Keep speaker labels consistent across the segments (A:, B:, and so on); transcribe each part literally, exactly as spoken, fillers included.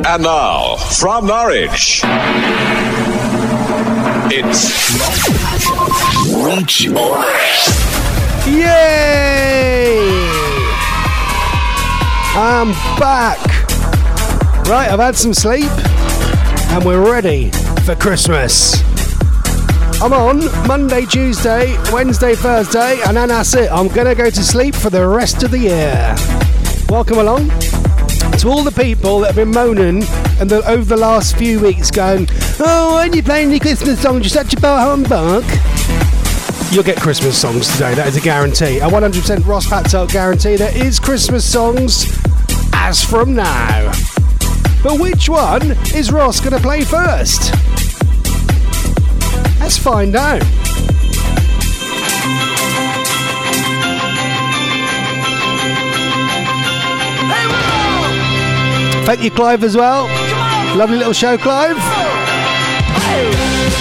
A: And now, from Norwich, it's Reach On.
B: Yay! I'm back. Right, I've had some sleep and we're ready for Christmas. I'm on Monday, Tuesday, Wednesday, Thursday, and then that's it. I'm going to go to sleep for the rest of the year. Welcome along to all the people that have been moaning and the, over the last few weeks going, oh, why are you playing the Christmas songs? You're such a bar humbug. You'll get Christmas songs today, that is a guarantee. A one hundred percent Ross Patel guarantee. There is Christmas songs as from now. But which one is Ross going to play first? Let's find out. Hey, thank you, Clive, as well. Lovely little show, Clive. Hey.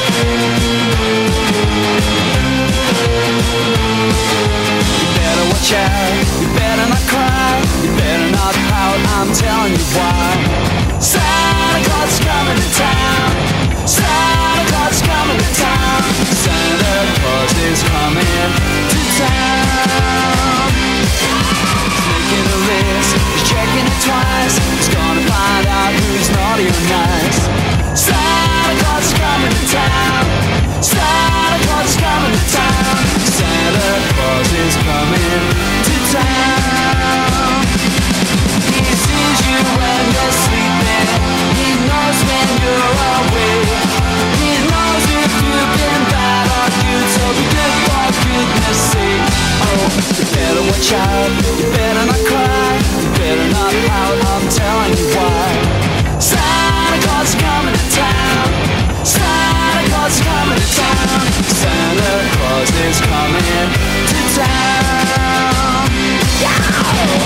C: Watch out, you better not cry, you better not pout, I'm telling you why. Santa Claus is coming to town, Santa Claus is coming to town, Santa Claus is coming to town. He's making a list, he's checking it twice, he's gonna find out who's naughty or nice. Santa Claus is coming to town, Santa Claus is coming to town, Santa Claus is coming to town. He sees you when you're sleeping, he knows when you're awake, he knows if you've been bad or good, so be good for goodness sake. Oh, you better watch out, you better not cry, you better not pout, I'm telling you why. Santa Claus is coming to town, Santa Claus is coming to town, Santa Claus is coming to town. Yeah!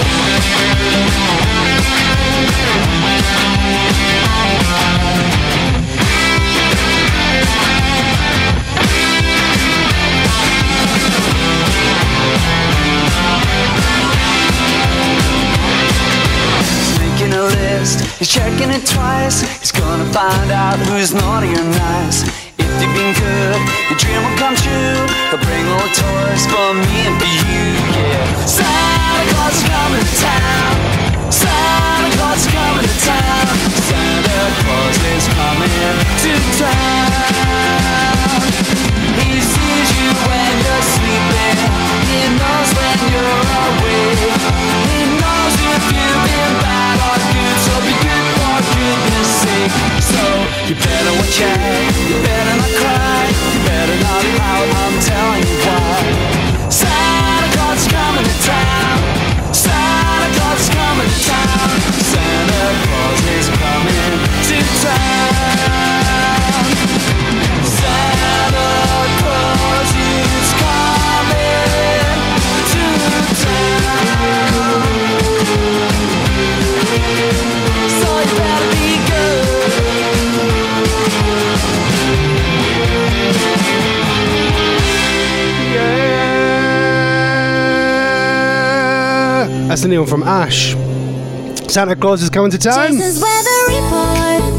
C: He's making a list, he's checking it twice, he's gonna find out who's naughty or nice. If you've been good, your dream will come true. He'll bring all the toys for me and for you, yeah. Santa Claus is coming to town, Santa Claus is coming to town, Santa Claus is coming to town. He sees you when you're sleeping, he knows when you're awake, he knows if you've been bad or good, so be good for goodness sake. So you better watch out, you better not cry, you better not pout, I'm telling you why. Santa Claus is coming to town, Santa Claus is coming to town, Santa Claus is coming to town. Santa Claus is coming to town. So you better be good.
B: That's the new one from Ash. Santa Claus is coming to town.
D: Jason's weather report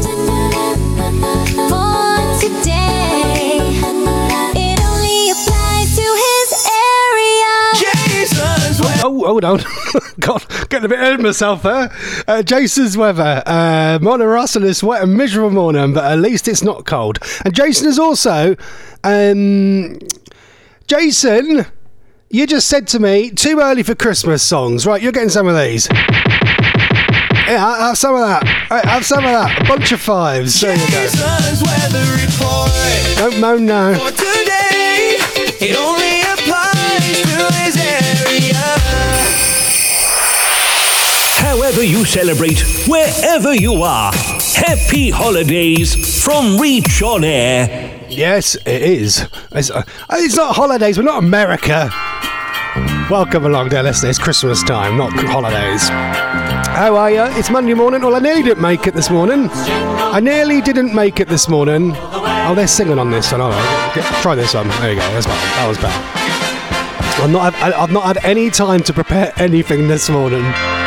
D: for today. It only applies to his area.
C: Jason's weather.
B: Oh, hold on. God, getting a bit ahead of myself there. Uh, Jason's weather. Uh, morning, Russ, and it's wet and miserable morning, but at least it's not cold. And Jason is also... Um, Jason, you just said to me, too early for Christmas songs. Right, you're getting some of these. Yeah, have some of that. Have some of that. A bunch of fives. There you go.
C: Jason's weather report.
B: Don't moan now.
C: For today, it only applies to his area.
E: However you celebrate, wherever you are, happy holidays from Reach On Air.
B: Yes, it is. It's, uh, it's not holidays. We're not America. Welcome along, dear listeners. It's Christmas time, not holidays. How are you? It's Monday morning. Well, I nearly didn't make it this morning. I nearly didn't make it this morning. Oh, they're singing on this one. All right. Try this one. There you go. That's bad. That was bad. I've not, had, I've not had any time to prepare anything this morning.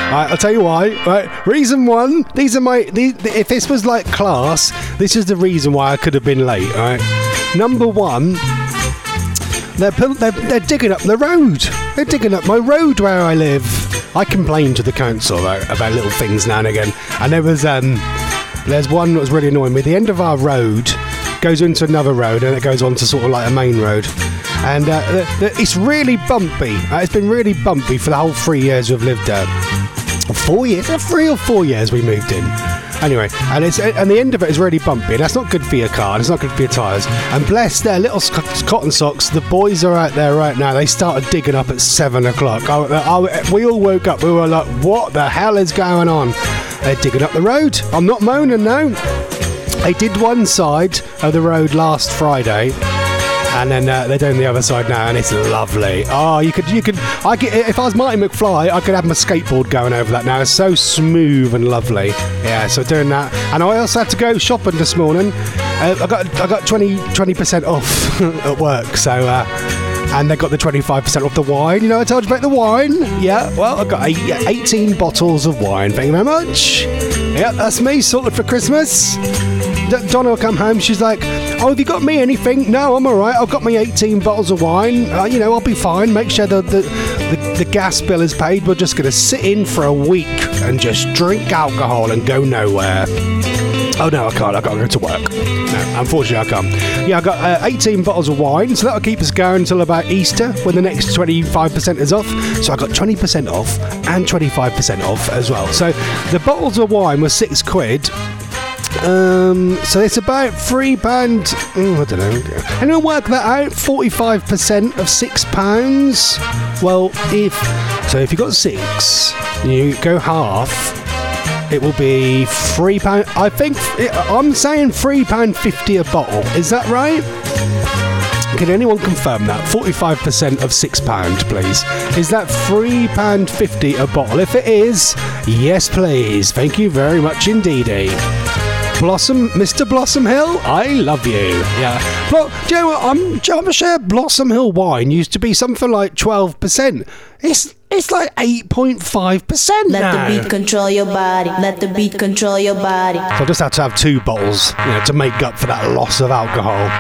B: Right, I'll tell you why. Right, reason one. These are my. These, if this was like class, this is the reason why I could have been late. Right. Number one. They're, they're they're digging up the road. They're digging up my road where I live. I complain to the council about, about little things now and again. And there was um, there's one that was really annoying me. The end of our road goes into another road, and it goes on to sort of like a main road. And uh, the, the, it's really bumpy. Uh, it's been really bumpy for the whole three years we've lived there. Four years, uh, three or four years we moved in. Anyway, and it's and the end of it is really bumpy. That's not good for your car, and it's not good for your tyres. And bless their little sc- cotton socks, the boys are out there right now. They started digging up at seven o'clock. I, I, we all woke up. We were like, what the hell is going on? They're digging up the road. I'm not moaning, no. They did one side of the road last Friday. And then uh, they're doing the other side now, and it's lovely. Oh, you could, you could. I could, if I was Marty McFly, I could have my skateboard going over that now. It's so smooth and lovely. Yeah, so doing that, and I also had to go shopping this morning. Uh, I got, I got twenty percent off at work, so. Uh, and they got the twenty-five percent off the wine. You know, I told you about the wine. Yeah, well, I got eighteen bottles of wine. Thank you very much. Yeah, that's me sorted for Christmas. Donna will come home, she's like, oh, have you got me anything? No, I'm alright, I've got me eighteen bottles of wine, uh, you know, I'll be fine, make sure the, the, the, the gas bill is paid. We're just going to sit in for a week and just drink alcohol and go nowhere. Oh no, I can't, I've got to go to work. No, unfortunately I can't. Yeah, I've got uh, eighteen bottles of wine, so that'll keep us going until about Easter, when the next twenty-five percent is off. So I got twenty percent off and twenty-five percent off as well. So the bottles of wine were six quid. Um, so it's about three pound. Oh, I don't know. Anyone work that out? Forty-five percent of six pounds. Well, if so, if you got six, you go half. It will be three pound. I think it, I'm saying three pound fifty a bottle. Is that right? Can anyone confirm that? Forty-five percent of six pound, please. Is that three pound fifty a bottle? If it is, yes, please. Thank you very much indeedy. Blossom, Mister Blossom Hill, I love you. Yeah. But do you know what? I'm, do you ever share Blossom Hill wine used to be something like twelve percent. It's it's like eight point five percent
F: Let
B: now.
F: the beat control your body. Let the beat control your body.
B: So I just had to have two bottles, you know, to make up for that loss of alcohol.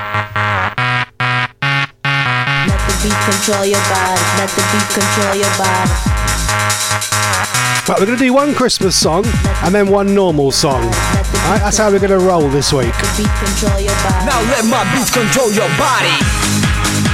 F: Let the beat control your body. Let the beat control your body.
B: Right, we're going to do one Christmas song and then one normal song. Right, that's how we're going to roll this week.
F: Let the beat control your body.
C: Now let my beats control your body.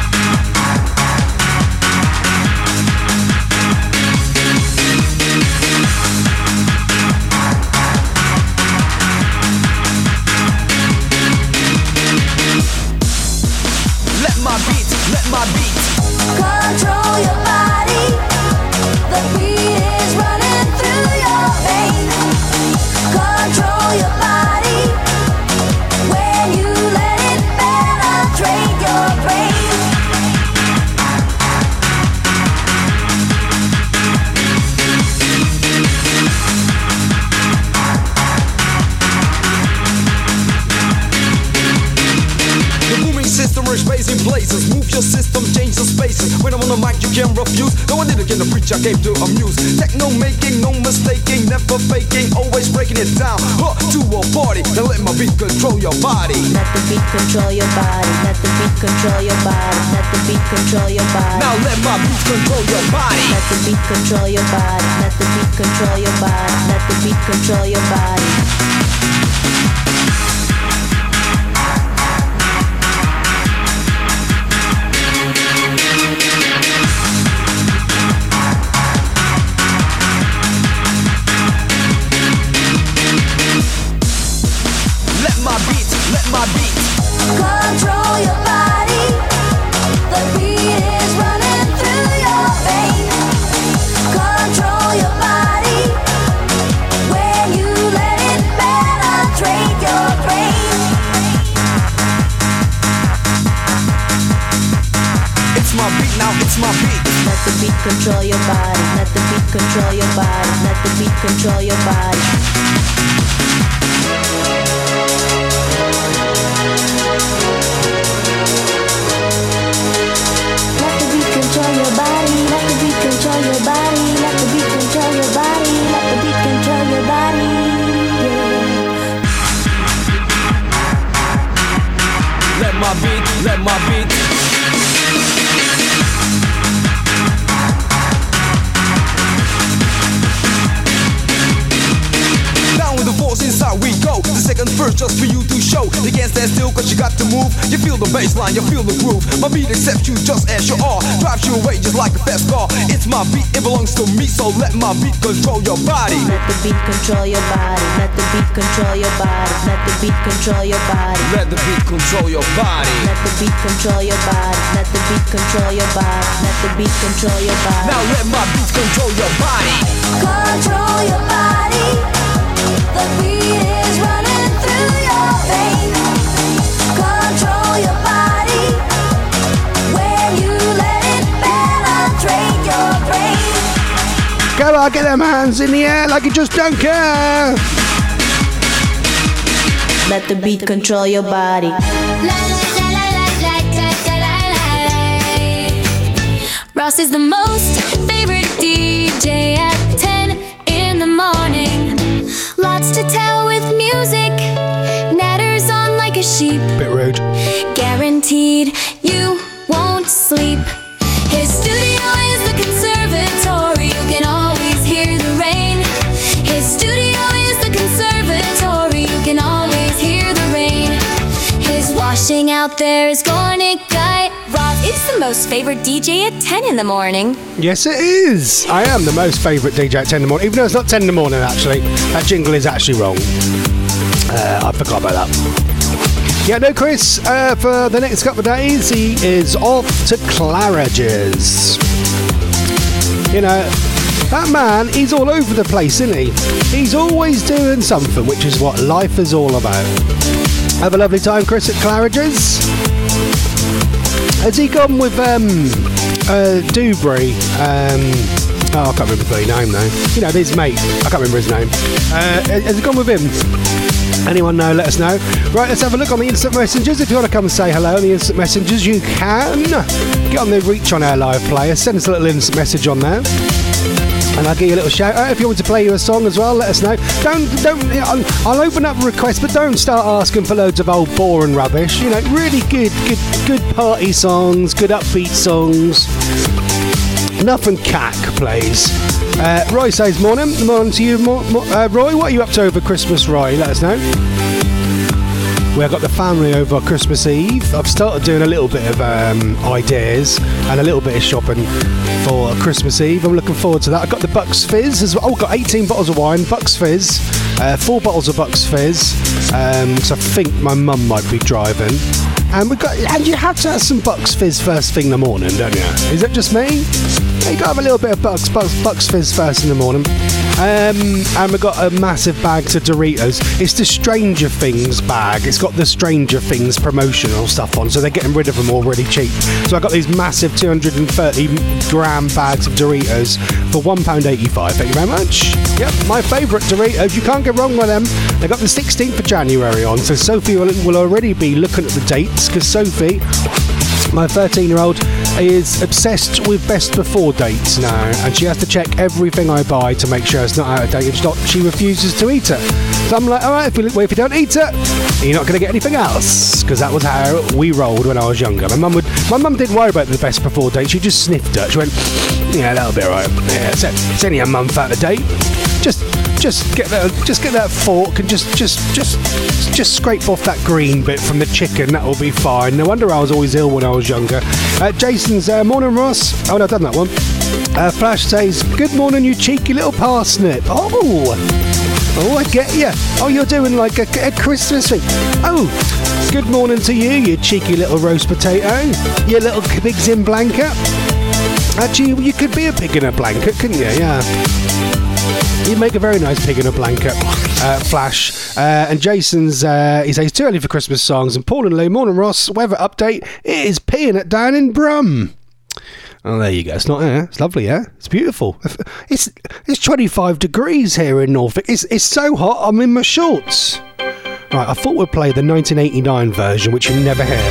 C: Let my beat, let my beat
D: Control your body. The beat is running through your veins. Control your body. When you let it penetrate your brain.
C: The booming system is raising blazes. Move your system, change the spaces. When I'm on the mic, you can't refuse. No one did again to preach, I came to amuse. Techno making, no mistaking, never faking, always breaking it down. Huh, to a party, now let my beat control your body.
F: Let the beat control your body. Let the beat control your body. Let the beat control your body.
C: Now let my beat control your body.
F: Let the beat control your body. Let the beat control your body. Let the beat control your body.
C: Let my beat, let my beat
D: Control your body. The beat is running through your veins. Control your body. When you let it penetrate your brain.
C: It's my beat now, it's my beat.
F: Let the beat control your body. Let the beat control your body. Let the beat control your body.
D: Let the beat control your body. Let the beat control your body. Let the beat control your body.
C: let my beat. Down with the force, inside we go. The second verse just for you to show. You can't stand still cause you got to move. You feel the bassline, you feel the groove. My beat accepts you just as you are. Drives you away just like a fast car. It's my beat, it belongs to me. So let my beat control your body.
F: Let the beat control your body. Let the beat control your body. Let the beat control your body.
C: Let the beat control your body.
F: Let the beat control your body. Let the beat control your body. Let the beat control your body.
C: Now let my beat control your body.
D: Control your body. The beat is running through your veins. Control your body. When you let it penetrate your brain.
B: Go on, get them hands in the air like you just don't care.
F: Let the beat control your body.
G: Ross is the most favorite D J at ten in the morning. Lots to tell with music, natters on like a sheep.
B: Bit rude.
G: Guaranteed you won't sleep. His studio is the conservatory, you can always hear the rain. His studio is the conservatory, you can always hear the rain. His washing out there is Gornick Guy. Ross is the most favorite D J at ten in the morning.
B: Yes, it is. I am the most favourite D J at ten in the morning, even though it's not ten in the morning, actually. That jingle is actually wrong. Uh, I forgot about that. Yeah, no, Chris, uh, for the next couple of days, he is off to Claridge's. You know, that man, he's all over the place, isn't he? He's always doing something, which is what life is all about. Have a lovely time, Chris, at Claridge's. Has he gone with um, uh, Dewberry? Um, oh, I can't remember his name though. You know, his mate. I can't remember his name. Uh, has he gone with him? Anyone know? Let us know. Right, let's have a look on the instant messengers. If you want to come and say hello on the instant messengers, you can. Get on the Reach on Air live player. Send us a little instant message on there. And I'll give you a little shout out. If you want to play you a song as well, let us know. Don't, don't, I'll, I'll open up a request, but don't start asking for loads of old boring rubbish. You know, really good, good, good party songs, good upbeat songs. Nothing cack, please. Uh, Roy says, morning. Morning to you, mo- mo- uh, Roy. What are you up to over Christmas, Roy? Let us know. We've got the family over Christmas Eve. I've started doing a little bit of um, ideas and a little bit of shopping for Christmas Eve. I'm looking forward to that. I've got the Bucks Fizz as well. Oh, I've got eighteen bottles of wine, Bucks Fizz, uh, four bottles of Bucks Fizz, um, because I think my mum might be driving. And we've got, and you have to have some Bucks Fizz first thing in the morning, don't you? Is it just me? Yeah, you got to have a little bit of Bucks, Bucks, Bucks Fizz first in the morning. Um, and we've got a massive bag of Doritos. It's the Stranger Things bag. It's got the Stranger Things promotional stuff on, so they're getting rid of them all really cheap. So I got these massive two hundred thirty gram bags of Doritos for one pound eighty-five. Thank you very much. Yep, my favourite Doritos. You can't get wrong with them. They got the sixteenth of January on, so Sophie will, will already be looking at the dates, because Sophie, my thirteen-year-old, is obsessed with best before dates now, and she has to check everything I buy to make sure it's not out of date. If not, she refuses to eat it. So I'm like, all right, if you, well, if you don't eat it, you're not going to get anything else, because that was how we rolled when I was younger. My mum would, my mum didn't worry about the best before date. She just sniffed it. She went, yeah, that'll be all right. Yeah, it's, it's only a month out of date. Just. Just get that, just get that fork and just, just, just, just scrape off that green bit from the chicken. That will be fine. No wonder I was always ill when I was younger. Uh, Jason's uh, morning, Ross. Oh no, I've done that one. Uh, Flash says, "Good morning, you cheeky little parsnip." Oh, oh, I get you. Oh, you're doing like a, a Christmas thing. Oh, good morning to you, you cheeky little roast potato. You little pigs in blanket. Actually, you could be a pig in a blanket, couldn't you? Yeah. You'd make a very nice pig in a blanket, uh, Flash. Uh, and Jason's, uh, he says, too early for Christmas songs. And Paul and Lou, morning, Ross. Weather update. It is peeing it down in Brum. Oh, there you go. It's not here. It's lovely, yeah? It's beautiful. It's it's twenty-five degrees here in Norfolk. It's, it's so hot, I'm in my shorts. Right, I thought we'd play the nineteen eighty-nine version, which you never hear.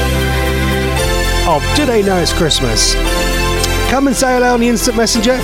B: Oh, do they know it's Christmas? Come and say hello on the instant messenger.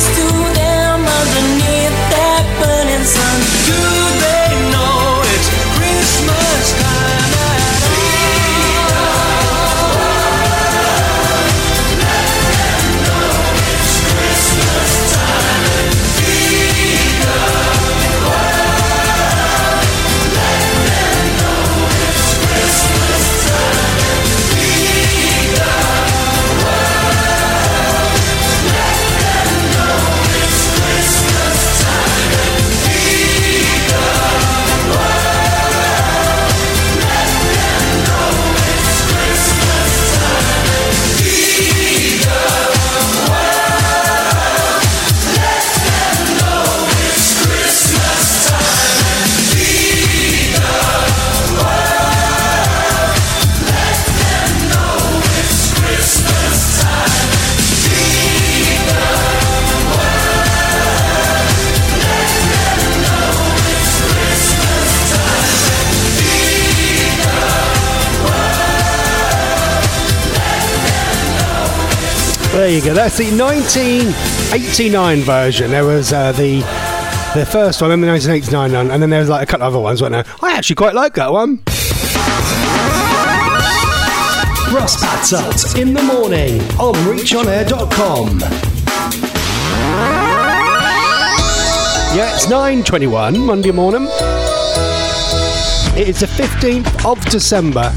C: close to them underneath that burning sun. Do they know it's Christmas time at all? Let them know it's Christmas time and feed the world. Let them know it's Christmas time and feed the world. Let them know it's Christmas time and feed the world. Let them know it's Christmas time and feed the world. Let them know it's Christmas time and feed the world. Let them know it's Christmas time and feed the world. Let them know it's Christmas time and feed the
B: There you go. That's the nineteen eighty-nine version. There was uh, the the first one, and the nineteen eighty-nine one, and then there was like a couple of other ones, weren't there? I actually quite like that one. Russ Patzelt in the morning on reach on air dot com. Yeah, it's nine twenty-one Monday morning. It is the fifteenth of December.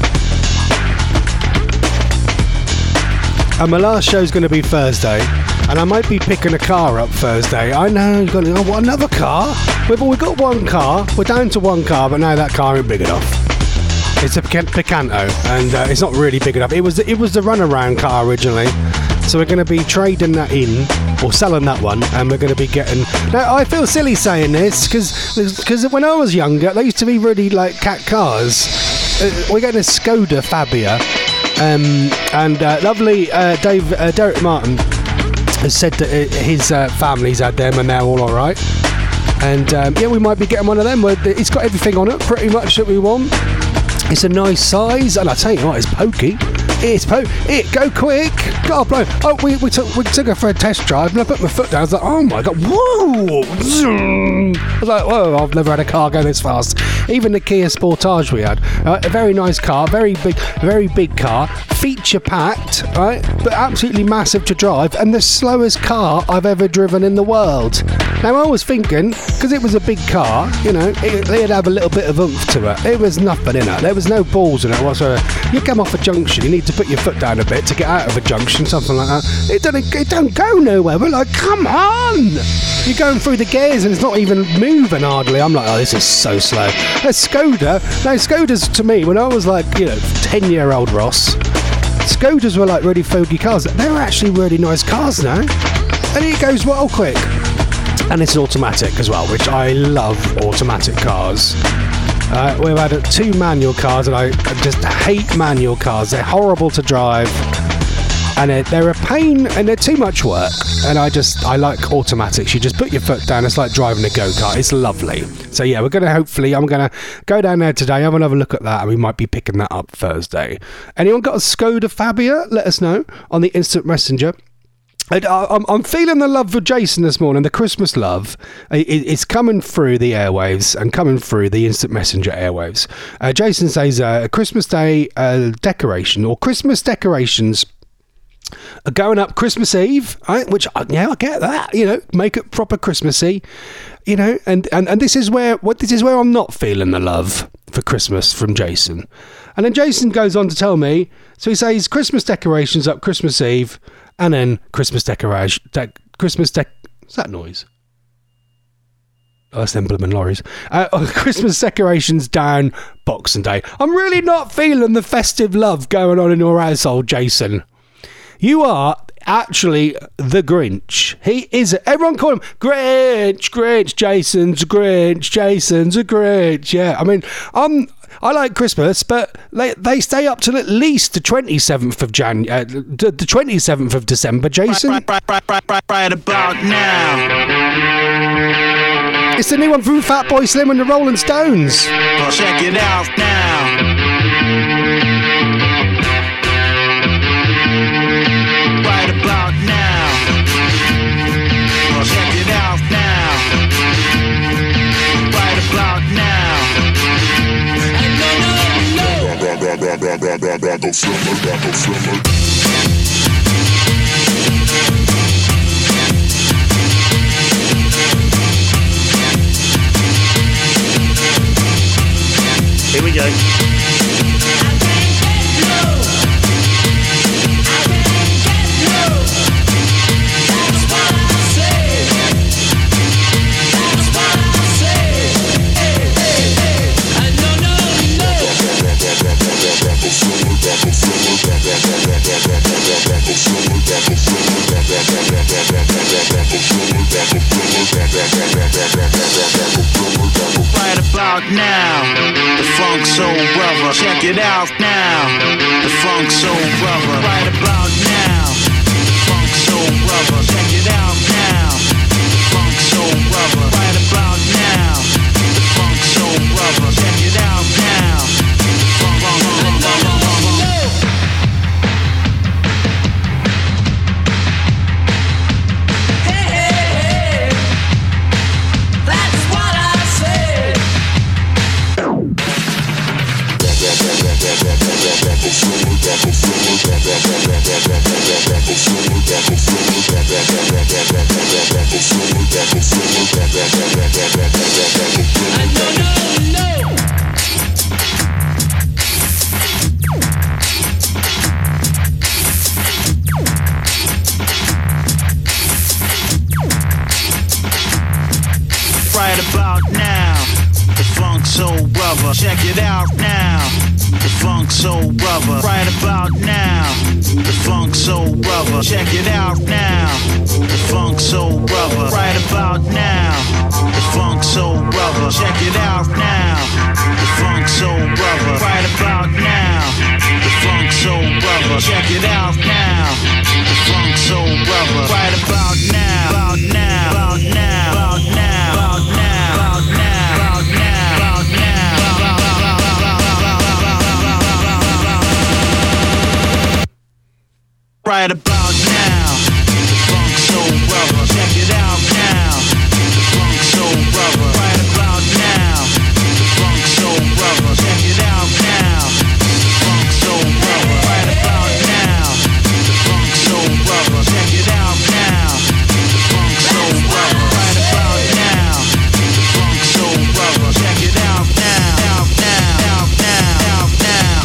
B: And my last show's going to be Thursday, and I might be picking a car up Thursday. I know, you've got to, oh, what, another car? We've only got one car. We're down to one car, but now that car ain't big enough. It's a Pic- Picanto, and uh, it's not really big enough. It was it was the runaround car originally, so we're going to be trading that in, or selling that one, and we're going to be getting... Now, I feel silly saying this, because when I was younger, they used to be really, like, cat cars. Uh, we're getting a Skoda Fabia. Um, and uh, lovely uh, Dave uh, Derek Martin has said that uh, his uh, family's had them and they're all alright. And um, yeah, we might be getting one of them. It's got everything on it pretty much that we want. It's a nice size, and I tell you what, it's pokey. It's po. It go quick. God blow. Oh, we, we took we took her for a test drive, and I put my foot down. I was like, oh my god, whoa! Zoom. I was like, whoa! I've never had a car go this fast. Even the Kia Sportage we had, uh, a very nice car, very big, very big car, feature packed, right? But absolutely massive to drive, and the slowest car I've ever driven in the world. Now I was thinking, because it was a big car, you know, it, it'd have a little bit of oomph to it. It was nothing in it. There was no balls in it whatsoever. You come off a junction, you need to put your foot down a bit to get out of a junction, something like that. It don't, it don't go nowhere. We're like, come on! You're going through the gears and it's not even moving hardly. I'm like, oh, this is so slow. A Skoda. Now, Skodas to me, when I was like, you know, ten-year-old Ross, Skodas were like really foggy cars. They're actually really nice cars now. And it goes well quick. And it's automatic as well, which I love automatic cars. Uh, we've had uh, two manual cars, and I just hate manual cars. They're horrible to drive, and they're, they're a pain, and they're too much work. And I just, I like automatics. You just put your foot down. It's like driving a go-kart. It's lovely. So yeah, we're going to hopefully, I'm going to go down there today, have another look at that, and we might be picking that up Thursday. Anyone got a Skoda Fabia? Let us know on the instant messenger. And I'm, I'm feeling the love for Jason this morning, the Christmas love. It's coming through the airwaves and coming through the instant messenger airwaves. Uh, Jason says uh, a Christmas Day uh, decoration or Christmas decorations are going up Christmas Eve, right? Which, yeah, I get that, you know, make it proper Christmassy, you know, and, and, and this is where what this is where I'm not feeling the love for Christmas from Jason. And then Jason goes on to tell me, so he says Christmas decorations up Christmas Eve, and then Christmas decoration, de- Christmas dec. What's that noise? Oh, that's them blooming lorries. Uh, oh, Christmas decorations down Boxing Day. I'm really not feeling the festive love going on in your household, Jason. You are actually the Grinch. He is. Everyone call him Grinch, Grinch. Jason's a Grinch. Jason's a Grinch. Yeah, I mean, I'm. I like Christmas, but they, they stay up till at least the twenty-seventh of Jan, uh, the, the twenty-seventh of December, Jason.
C: Right, right, right, right, right, right about now.
B: It's the new one from Fatboy Slim and the Rolling Stones.
C: Well, check it out now. Right about now. Well,
E: Here we go.
C: Right about now, the Funk Soul Brother. Check it out now, the Funk Soul Brother. Right about now, the Funk Soul Brother. Check it out now, the Funk Soul Brother. Right about now, the Funk Soul Brother. Check it out now, the Funk Soul Brother. Right about now, the Funk Soul Brother. Check it out now, the Funk Soul Brother. Right about now, the Funk Soul Brother. Check it out now, the Funk Soul Brother. Right about now, the Funk Soul Brother. Check it out now, the Funk Soul Brother. Right about now, the Funk Soul Brother. Check it out now, the Funk Soul Brother. Right about now, about now, about now, about now, about now, about now, about now, about now. Right about now, the Funk Soul Brother. Check it out now, the Funk Soul Brother. Right about now, the Funk Soul Brother. Check it out now, the Funk Soul Brother. Right about now, the Funk Soul Brother. Check it out now, the Funk Soul Brother. Right about now, the Funk Soul Brother. Check it out now, out now, out now, out now.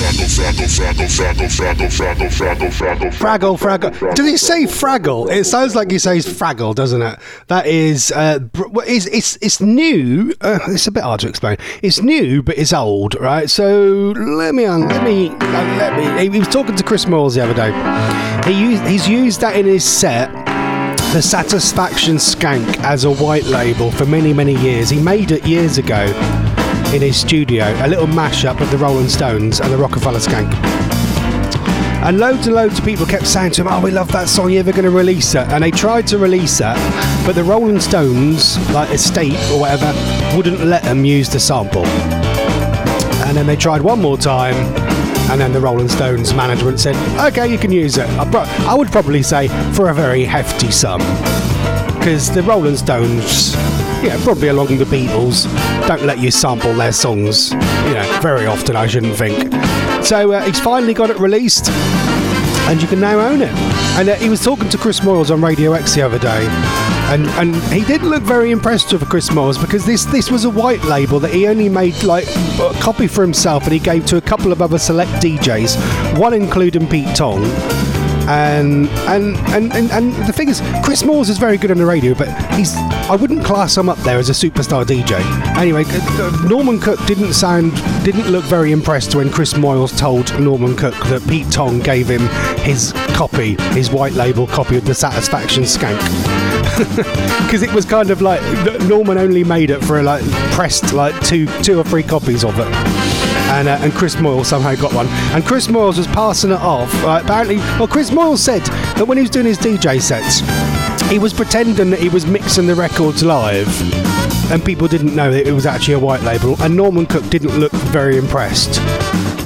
B: Fraggle, Fraggle. Does he say Fraggle? It sounds like he says Fraggle, doesn't it? That is, uh, br- well, it's, it's, it's new. Uh, it's a bit hard to explain. It's new, but it's old, right? So let me, un- let me, uh, let me. He was talking to Chris Moyles the other day. He used, he's used that in his set, the Satisfaction Skank, as a white label for many, many years. He made it years ago in his studio, a little mashup of the Rolling Stones and the Rockefeller Skank. And loads and loads of people kept saying to him, oh, we love that song, you ever going to release it? And they tried to release it, but the Rolling Stones, like Estate or whatever, wouldn't let them use the sample. And then they tried one more time, and then the Rolling Stones management said, okay, you can use it. I, pro- I would probably say for a very hefty sum. Because the Rolling Stones, yeah, probably along with the Beatles, don't let you sample their songs, you know, very often, I shouldn't think. So uh, he's finally got it released, and you can now own it. And uh, he was talking to Chris Moyles on Radio X the other day, and, and he didn't look very impressed with Chris Moyles, because this, this was a white label that he only made like a copy for himself, and he gave to a couple of other select D Js, one including Pete Tong. And and, and and and the thing is, Chris Moyles is very good on the radio, but he's I wouldn't class him up there as a superstar D J. Anyway, Norman Cook didn't sound didn't look very impressed when Chris Moyles told Norman Cook that Pete Tong gave him his copy, his white label copy of the Satisfaction Skank, because it was kind of like Norman only made it for like pressed like two two or three copies of it. And, uh, and Chris Moyles somehow got one. And Chris Moyles was passing it off. Uh, apparently, well, Chris Moyles said that when he was doing his D J sets, he was pretending that he was mixing the records live, and people didn't know that it was actually a white label. And Norman Cook didn't look very impressed.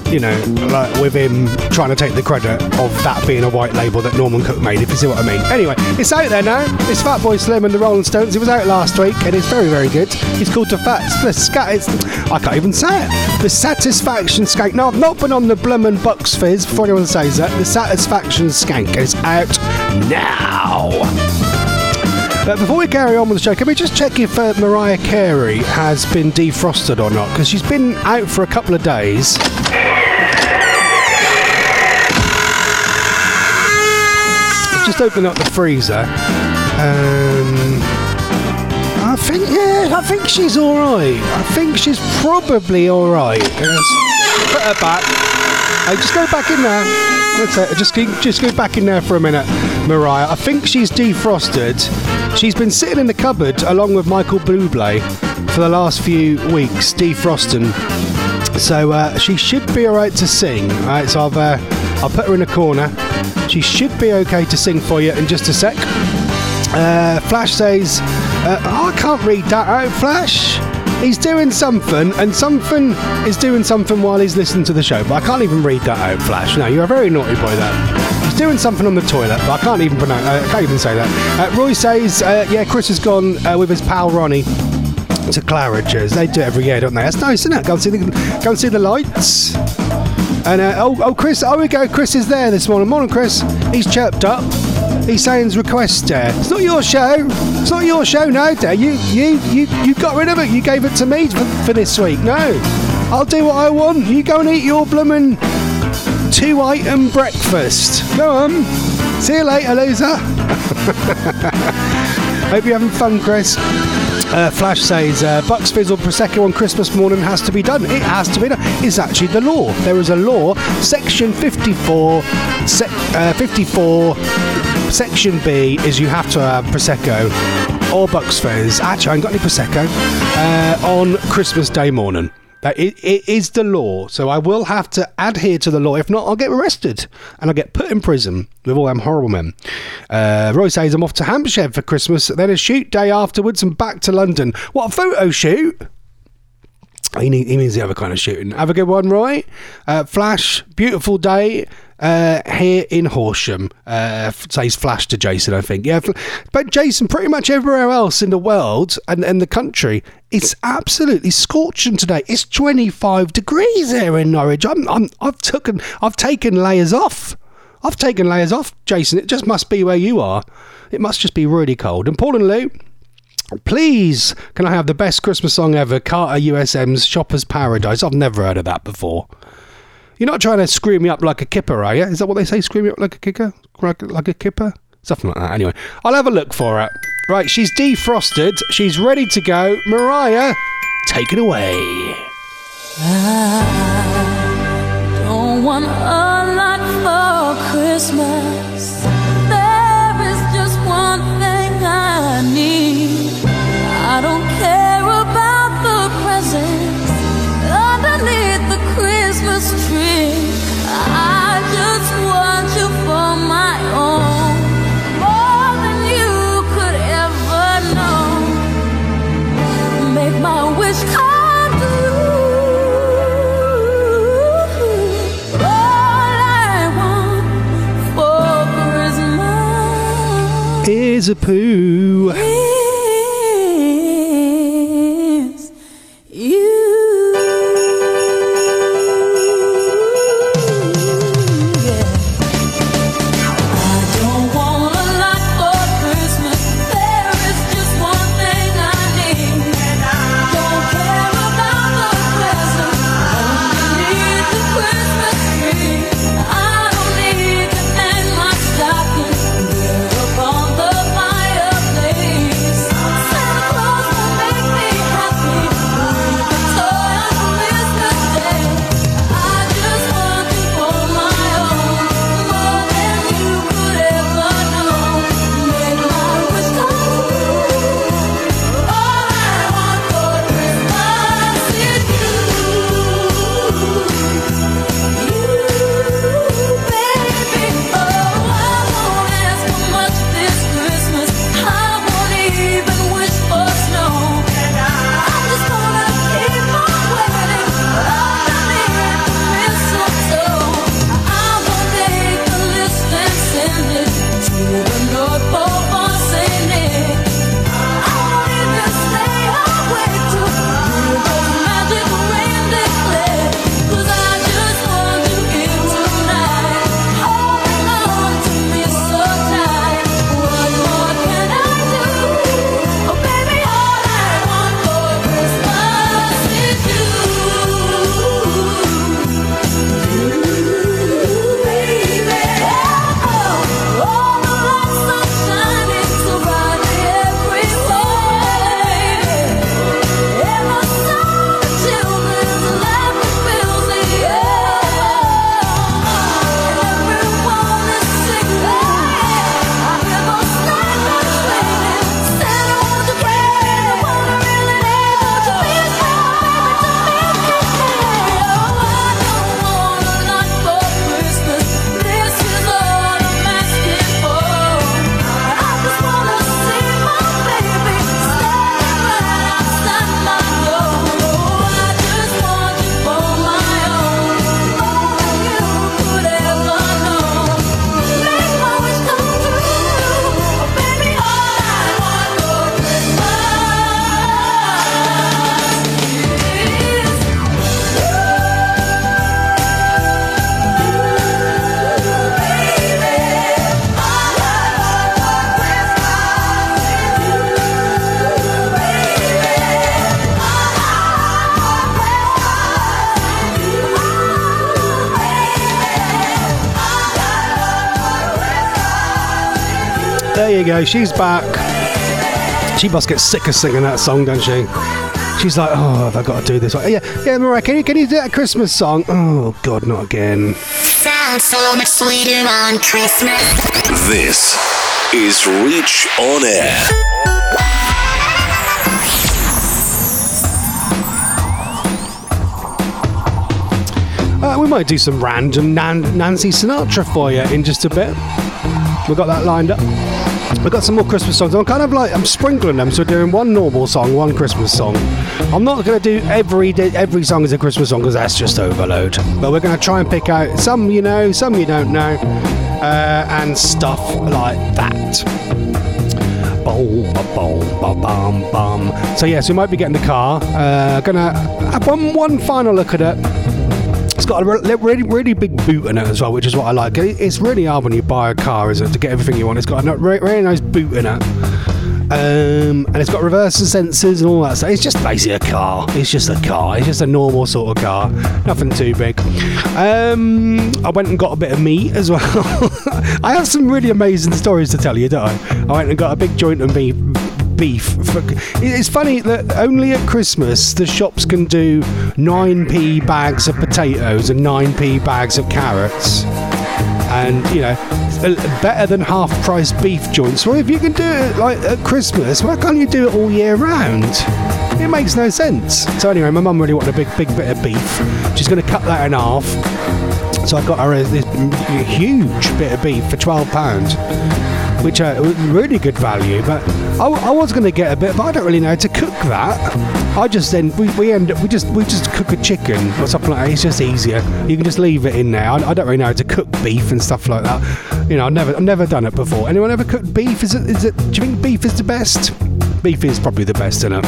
B: you know, like with him trying to take the credit of that being a white label that Norman Cook made, if you see what I mean. Anyway, it's out there now. It's Fatboy Slim and the Rolling Stones. It was out last week and it's very, very good. It's called The Fats. The Scat. It's, I can't even say it. The Satisfaction Skank. Now, I've not been on the Bloomin' Bucks Fizz before anyone says that. The Satisfaction Skank. And it's out now. But before we carry on with the show, can we just check if uh, Mariah Carey has been defrosted or not? Because she's been out for a couple of days. Just open up the freezer. Um, I think, yeah, I think she's all right. I think she's probably all right. Yes. Put her back. Hey, just go back in there. That's it. Just, just go back in there for a minute, Mariah. I think she's defrosted. She's been sitting in the cupboard along with Michael Bublé for the last few weeks, defrosting. So uh, she should be all right to sing. All right, so I've uh, I'll put her in a corner. She should be okay to sing for you in just a sec. Uh, Flash says, uh, oh, I can't read that out, Flash. He's doing something, and something is doing something while he's listening to the show. But I can't even read that out, Flash. No, you're a very naughty boy there. He's doing something on the toilet, but I can't even pronounce. Uh, I can't even say that. Uh, Roy says, uh, yeah, Chris has gone uh, with his pal Ronnie to Claridge's. They do it every year, don't they? That's nice, isn't it? Go and see the, go and see the lights. And uh, oh, oh, Chris, oh, we go. Chris is there this morning. Morning, Chris. He's chirped up. He's saying his request there. It's not your show. It's not your show, no, Dare. You, you, you, you got rid of it. You gave it to me for, for this week. No, I'll do what I want. You go and eat your bloomin' two-item breakfast. Go on. See you later, loser. Hope you're having fun, Chris. Uh, Flash says, uh, Bucks Fizz or Prosecco on Christmas morning has to be done. It has to be done. It's actually the law. There is a law. Section fifty-four, sec, uh, fifty-four, Section B is you have to have Prosecco or Bucks Fizz. Actually, I ain't got any Prosecco uh, on Christmas Day morning. That it, it is the law, so I will have to adhere to the law. If not, I'll get arrested and I'll get put in prison with all them horrible men. Uh, Roy says I'm off to Hampshire for Christmas, then a shoot day afterwards and back to London. What, a photo shoot? He, need, he means the other kind of shooting. Have a good one, Roy. Uh, Flash, beautiful day uh, here in Horsham. Uh, says Flash to Jason, I think. Yeah, but Jason, pretty much everywhere else in the world and, and the country, it's absolutely scorching today. It's twenty-five degrees here in Norwich. I'm, I'm, I've taken, I've taken layers off. I've taken layers off, Jason. It just must be where you are. It must just be really cold. And Paul and Lou, please, can I have the best Christmas song ever? Carter U S M's Shopper's Paradise. I've never heard of that before. You're not trying to screw me up like a kipper, are you? Is that what they say? Screw me up like a kicker? Like, like a kipper? Something like that. Anyway, I'll have a look for it. Right, she's defrosted. She's ready to go. Mariah, take it away.
F: I don't want a lot for Christmas. There is just one thing I need. I don't care about the presents underneath the Christmas tree. I just want you for my own, more than you could ever know. Make my wish come true. All I want for Christmas
B: is a poo.
F: Stocking there upon the fireplace.
B: There you go. She's back. She must get sick of singing that song, doesn't she? She's like, oh, have I got to do this? Like, yeah, yeah, Mariah, can you, can you do that Christmas song? Oh, God, not again.
H: Sounds so much sweeter on Christmas.
A: This is Reach On Air.
B: Uh, we might do some random Nan- Nancy Sinatra for you in just a bit. We've got that lined up. We've got some more Christmas songs. I'm kind of like, I'm sprinkling them, so we're doing one normal song, one Christmas song. I'm not going to do every day, every song is a Christmas song because that's just overload. But we're going to try and pick out some you know, some you don't know, uh, and stuff like that. Boom, boom, boom, boom, boom. So yes, we might be getting the car. Uh, gonna have one, one final look at it. It's got a re- really, really big boot in it as well, which is what I like. It's really hard when you buy a car, is it, to get everything you want. It's got a really, really nice boot in it. Um, and it's got reverser sensors and all that stuff. It's just basically a car. It's just a car. It's just a normal sort of car. Nothing too big. Um, I went and got a bit of meat as well. I have some really amazing stories to tell you, don't I? I went and got a big joint of meat. Beef. It's funny that only at Christmas the shops can do nine p bags of potatoes and nine p bags of carrots, and you know, better than half price beef joints. Well, if you can do it like at Christmas, why can't you do it all year round? It makes no sense. So anyway, my mum really wanted a big big bit of beef. She's going to cut that in half, so I got her this huge bit of beef for twelve pounds, which uh, was really good value. But I, I was going to get a bit, but I don't really know how to cook that. I just then we, we end up we just we just cook a chicken or something like that. It's just easier. You can just leave it in there. I, I don't really know how to cook beef and stuff like that. You know, I've never I've never done it before. Anyone ever cooked beef? Is it is it? Do you think beef is the best? Beef is probably the best, isn't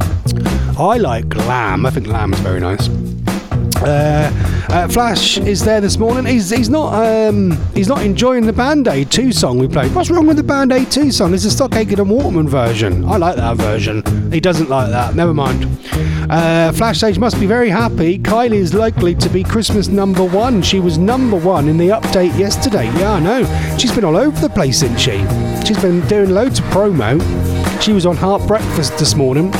B: it? I like lamb. I think lamb is very nice. Uh, uh, Flash is there this morning. He's he's not um, he's not enjoying the Band-Aid two song we played. What's wrong with the Band-Aid two song? It's a Stock Aitken and Waterman version. I like that version. He doesn't like that. Never mind. Uh, Flash Sage must be very happy. Kylie is likely to be Christmas number one. She was number one in the update yesterday. Yeah, I know. She's been all over the place, isn't she? She's been doing loads of promo. She was on Heart Breakfast this morning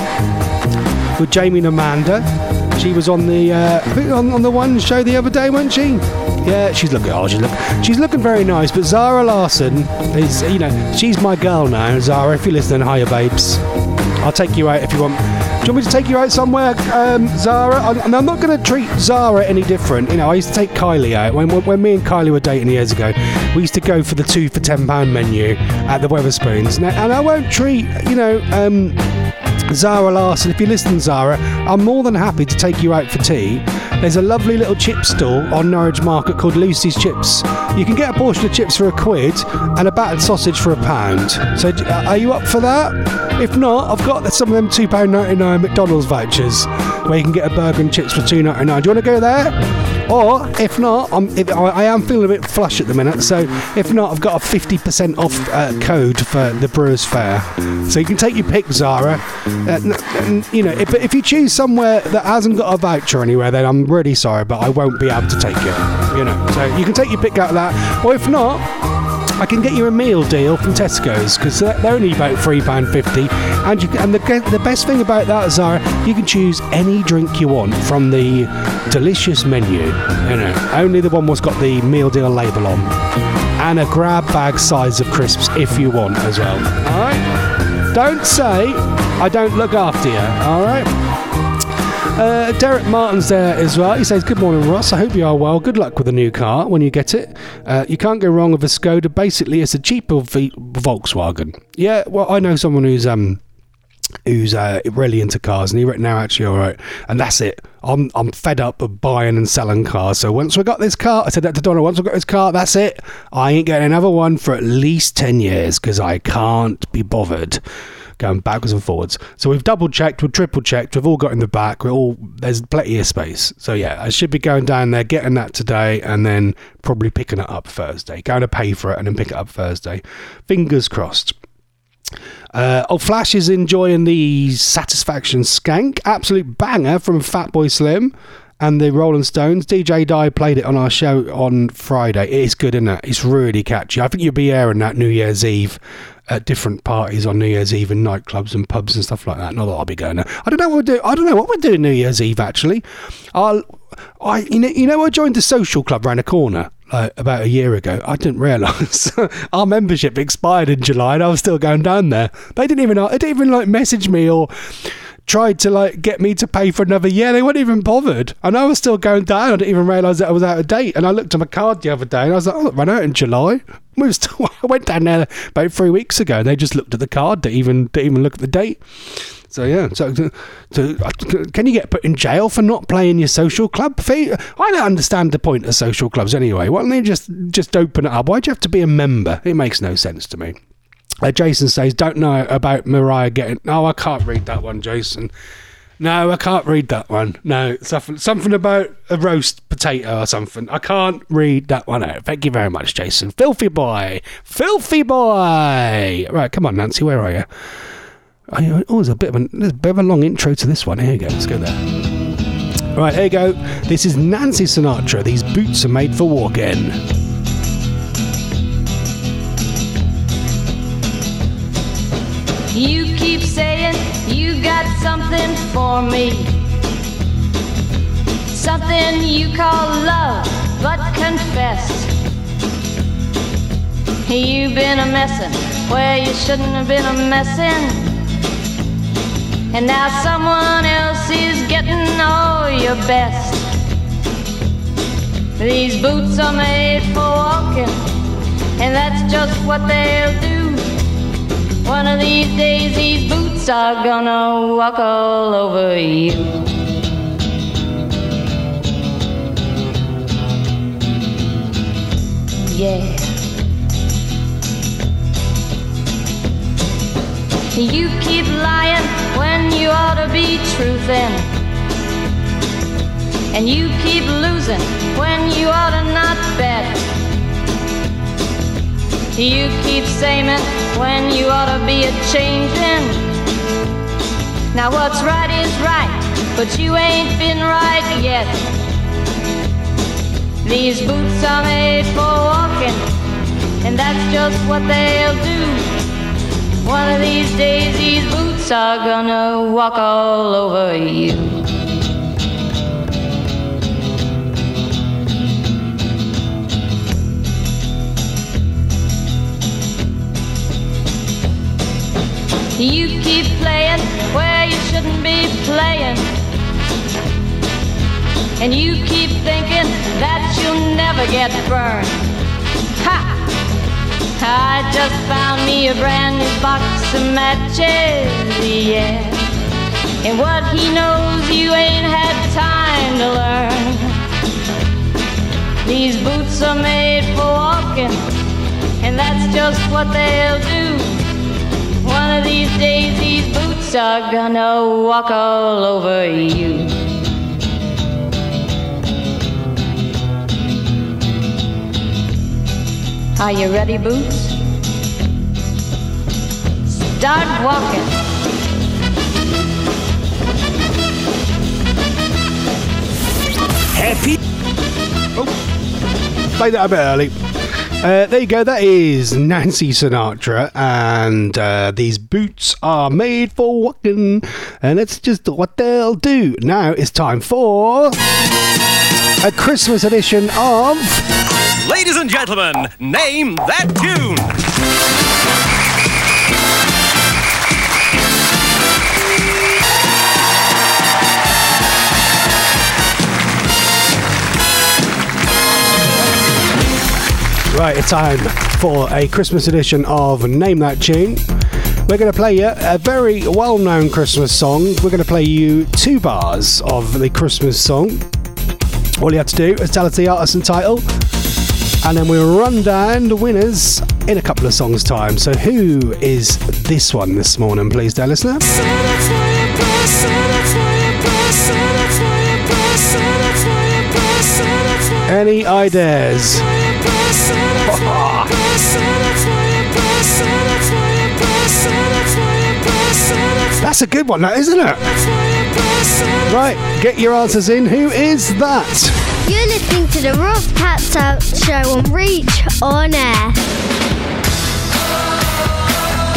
B: with Jamie and Amanda. She was on the uh, on, on the one show the other day, wasn't she? Yeah, she's looking. Oh, she's looking. She's looking very nice. But Zara Larson is, you know, she's my girl now. Zara, if you're listening, hiya, babes. I'll take you out if you want. Do you want me to take you out somewhere, um, Zara? I'm, I'm not going to treat Zara any different. You know, I used to take Kylie out when, when when me and Kylie were dating years ago. We used to go for the two for ten pound menu at the Wetherspoons, now, and I won't treat, you know. Um, Zara Larson, if you listen, Zara, I'm more than happy to take you out for tea. There's a lovely little chip stall on Norwich Market called Lucy's Chips. You can get a portion of chips for a quid and a battered sausage for a pound. So are you up for that? If not, I've got some of them two pounds ninety-nine McDonald's vouchers where you can get a burger and chips for two pounds ninety-nine. Do you want to go there? Or, if not, I'm, if, I, I am feeling a bit flush at the minute, so if not, I've got a fifty percent off uh, code for the Brewers Fair. So you can take your pick, Zara. Uh, and, you know, if, if you choose somewhere that hasn't got a voucher anywhere, then I'm really sorry, but I won't be able to take it. You know, so you can take your pick out of that. Or if not, I can get you a meal deal from Tesco's, because they're only about three pounds fifty. And, you, and the, the best thing about that, Zara, you can choose any drink you want from the delicious menu. You know, only the one that's got the meal deal label on. And a grab bag size of crisps if you want as well. Alright? Don't say I don't look after you. Alright? Uh, Derek Martin's there as well. He says, good morning, Ross. I hope you are well. Good luck with the new car when you get it. Uh, you can't go wrong with a Skoda. Basically, it's a cheaper v- Volkswagen. Yeah, well, I know someone who's um who's uh, really into cars, and he went, now actually all right. And that's it. I'm I'm fed up of buying and selling cars. So once we got this car, I said that to Donna, once we got this car, that's it. I ain't getting another one for at least ten years because I can't be bothered going backwards and forwards. So we've double checked, we've triple checked, we've all got in the back, we're all, there's plenty of space. So yeah, I should be going down there, getting that today, and then probably picking it up Thursday. Going to pay for it and then pick it up Thursday. Fingers crossed. Uh, oh, Flash is enjoying the Satisfaction Skank. Absolute banger from Fatboy Slim and the Rolling Stones. D J Di played it on our show on Friday. It is good, isn't it? It's really catchy. I think you'll be airing that New Year's Eve at different parties on New Year's Eve in nightclubs and pubs and stuff like that. Not that I'll be going there. I don't know what we're doing. I don't know what we're doing New Year's Eve actually. I'll, I, you know, you know, I joined the social club around the corner like about a year ago. I didn't realise our membership expired in July, and I was still going down there. They didn't even, they didn't even like message me or tried to like get me to pay for another year. They weren't even bothered, and I was still going down. I didn't even realise that I was out of date. And I looked at my card the other day, and I was like, "Oh, it ran out in July." We were still, I went down there about three weeks ago, and they just looked at the card. Didn't even didn't even look at the date. So yeah, so, so can you get put in jail for not playing your social club fee? I don't understand the point of social clubs anyway. Why don't they just just open it up? Why do you have to be a member? It makes no sense to me. Uh, Jason says, don't know about Mariah getting... Oh, I can't read that one, Jason. No, I can't read that one. No, something, something about a roast potato or something. I can't read that one out. Thank you very much, Jason. Filthy boy. Filthy boy. Right, come on, Nancy, where are you? Oh, there's a bit of a, there's a bit of a long intro to this one. Here you go. Let's go there. Right, here you go. This is Nancy Sinatra. These boots are made for walking.
F: You keep saying you got something for me, something you call love, but confess you've been a messin' where you shouldn't have been a messin', and now someone else is getting all your best. These boots are made for walking, and that's just what they'll do. One of these days these boots are gonna walk all over you. Yeah. You keep lying when you ought to be truthin', and you keep losing when you ought to not bet. You keep saying when you ought to be a-changin'. Now what's right is right, but you ain't been right yet. These boots are made for walking, and that's just what they'll do. One of these days these boots are gonna walk all over you. You keep playing where you shouldn't be playing, and you keep thinking that you'll never get burned. Ha! I just found me a brand new box of matches, yeah. And what he knows you ain't had time to learn. These boots are made for walking, and that's just what they'll do. One of these days these boots are gonna walk all over you. Are you ready, Boots? Start walking.
E: Happy.
B: Oh, played that a bit early. Uh, there you go, that is Nancy Sinatra, and uh, these boots are made for walking, and it's just what they'll do. Now it's time for a Christmas edition of...
I: Ladies and gentlemen, name that tune!
B: Right, it's time for a Christmas edition of Name That Tune. We're going to play you a very well-known Christmas song. We're going to play you two bars of the Christmas song. All you have to do is tell us the artist and title, and then we'll run down the winners in a couple of songs' time. So who is this one this morning, please, dear listener? Any ideas? That's a good one, that, isn't it? Right, get your answers in. Who is that?
J: You're listening to the Ross Patzelt Show on Reach On Air.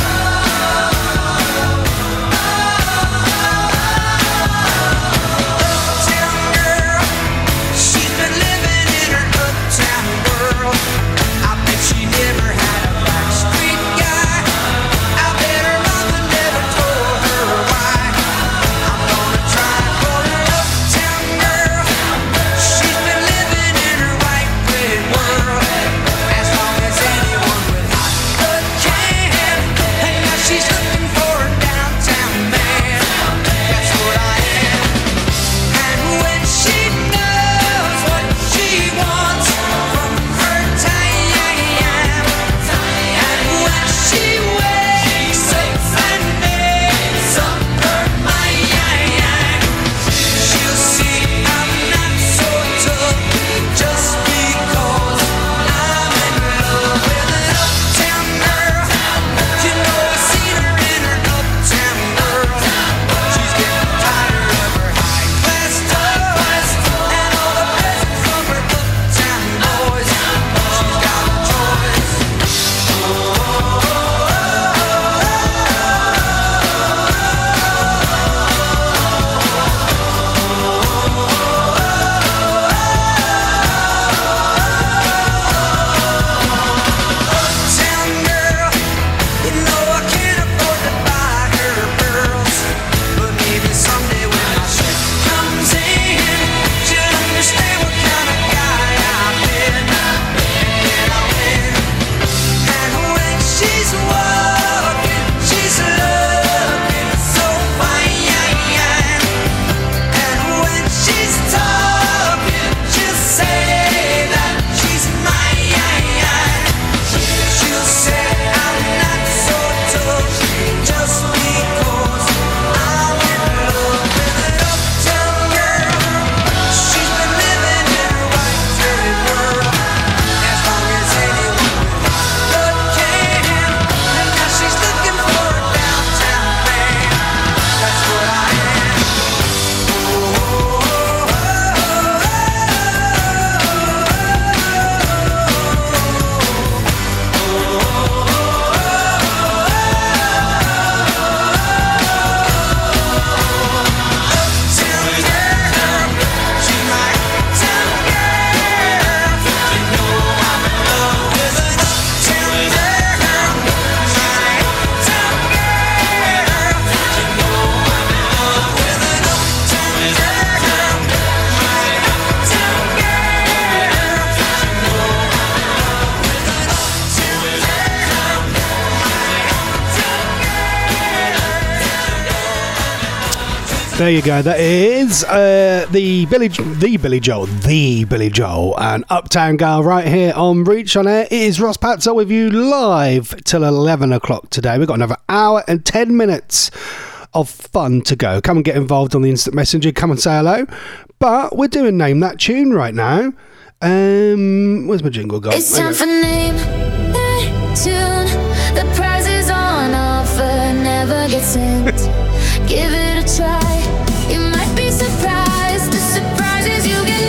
B: There you go. That is uh, the Billy, the Billy Joel, the Billy Joel, and Uptown Girl right here on Reach on Air. It is Ross Patzel with you live till eleven o'clock today. We've got another hour and ten minutes of fun to go. Come and get involved on the Instant Messenger. Come and say hello. But we're doing Name That Tune right now. Um, where's my jingle gone?
G: It's time for Name That Tune. The prize is on offer, never gets sent. Give it a try. You might be surprised. The surprise is you get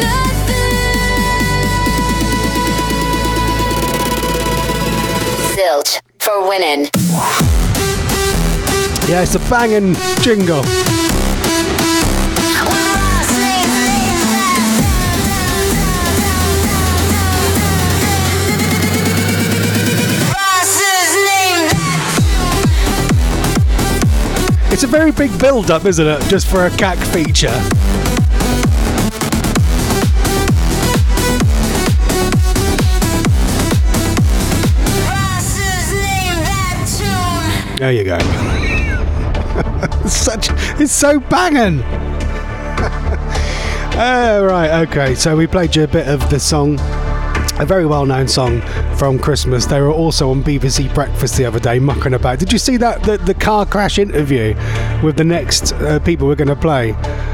G: nothing. Zilch for winning.
B: Yeah, it's a banging jingle. It's a very big build-up, isn't it? Just for a C A C feature. There you go. Such, it's so banging. uh, right, okay. So we played you a bit of the song, a very well-known song from Christmas. They were also on B B C Breakfast the other day, mucking about. Did you see that the, the car crash interview with the next uh, people we're going to play?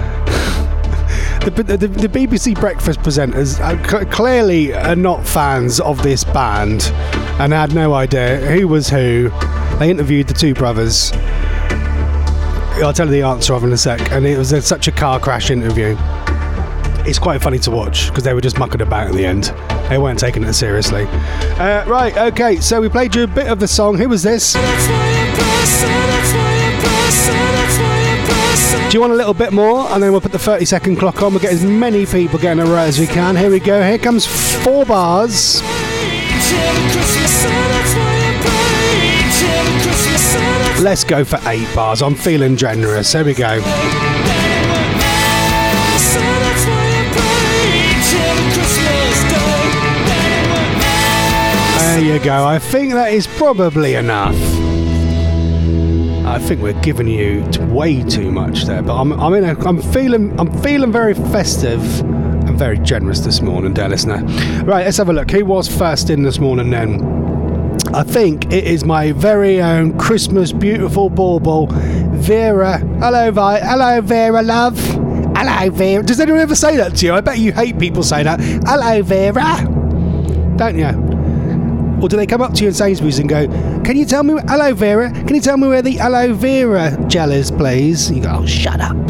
B: the, the, the B B C Breakfast presenters uh, c- clearly are not fans of this band and had no idea who was who. They interviewed the two brothers. I'll tell you the answer of in a sec. And it was a, such a car crash interview. It's quite funny to watch because they were just mucking about at the end. They weren't taking it seriously. Uh, right, okay, so we played you a bit of the song. Who was this? Do you want a little bit more? And then we'll put the thirty second clock on. We'll get as many people getting a right as we can. Here we go. Here comes four bars. Let's go for eight bars. I'm feeling generous. Here we go. There you go. I think that is probably enough. I think we're giving you t- way too much there, but I'm I'm in a, I'm feeling I'm feeling very festive and very generous this morning, dear listener. Right, let's have a look. Who was first in this morning then? I think it is my very own Christmas beautiful bauble, Vera. Hello, Vi. Hello, Vera, love. Hello, Vera. Does anyone ever say that to you? I bet you hate people saying that. Hello, Vera. Don't you? Or do they come up to you in Sainsbury's and go, can you tell me, hello, Vera, can you tell me where the aloe vera gel is, please? And you go, oh, shut up.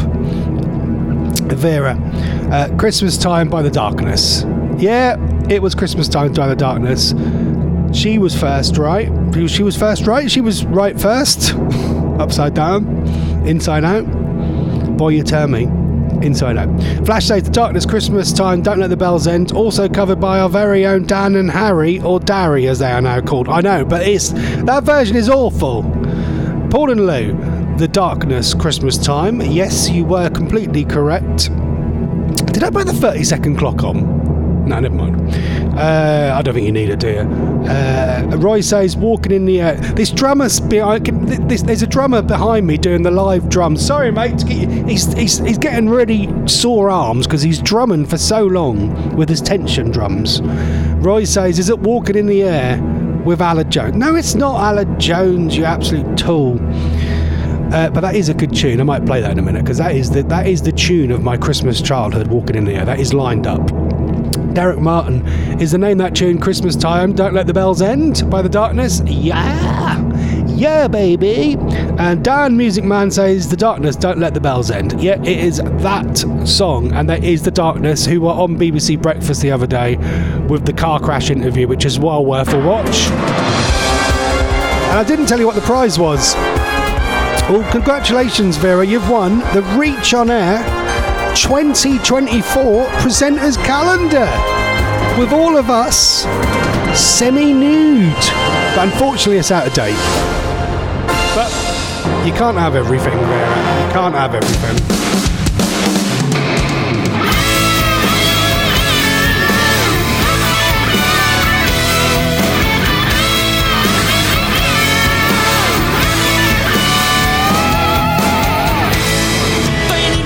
B: Vera. Uh, Christmas Time by the Darkness. Yeah, it was Christmas Time by the Darkness. She was first, right? She was first, right? She was right first. Upside down. Inside out. Boy, you turn me. Inside Out. Flash says The Darkness, Christmas Time, Don't Let the Bells End, also covered by our very own Dan and Harry, or Darry as they are now called. I know, but it's that version is awful. Paul and Lou, The Darkness, Christmas Time. Yes, you were completely correct. Did I put the thirty second clock on? No, never mind. Uh, I don't think you need it, do you? Uh, Roy says, walking in the air. This drummer's behind. This, there's a drummer behind me doing the live drums. Sorry, mate. He's he's, he's getting really sore arms because he's drumming for so long with his tension drums. Roy says, is it walking in the air with Alan Jones? No, it's not Alan Jones, you absolute tool. Uh, but that is a good tune. I might play that in a minute because that is the that is the tune of my Christmas childhood. Walking in the air. That is lined up. Derek Martin, is the Name That Tune Christmas Time, Don't Let the Bells End by The Darkness? Yeah! Yeah, baby! And Dan Music Man says, The Darkness, Don't Let the Bells End. Yeah, it is that song, and that is The Darkness, who were on B B C Breakfast the other day with the car crash interview, which is well worth a watch. And I didn't tell you what the prize was. Well, congratulations, Vera, you've won the Reach on Air twenty twenty-four presenters calendar with all of us semi-nude, but unfortunately it's out of date. But you can't have everything, Vera. You can't have everything.
C: Fading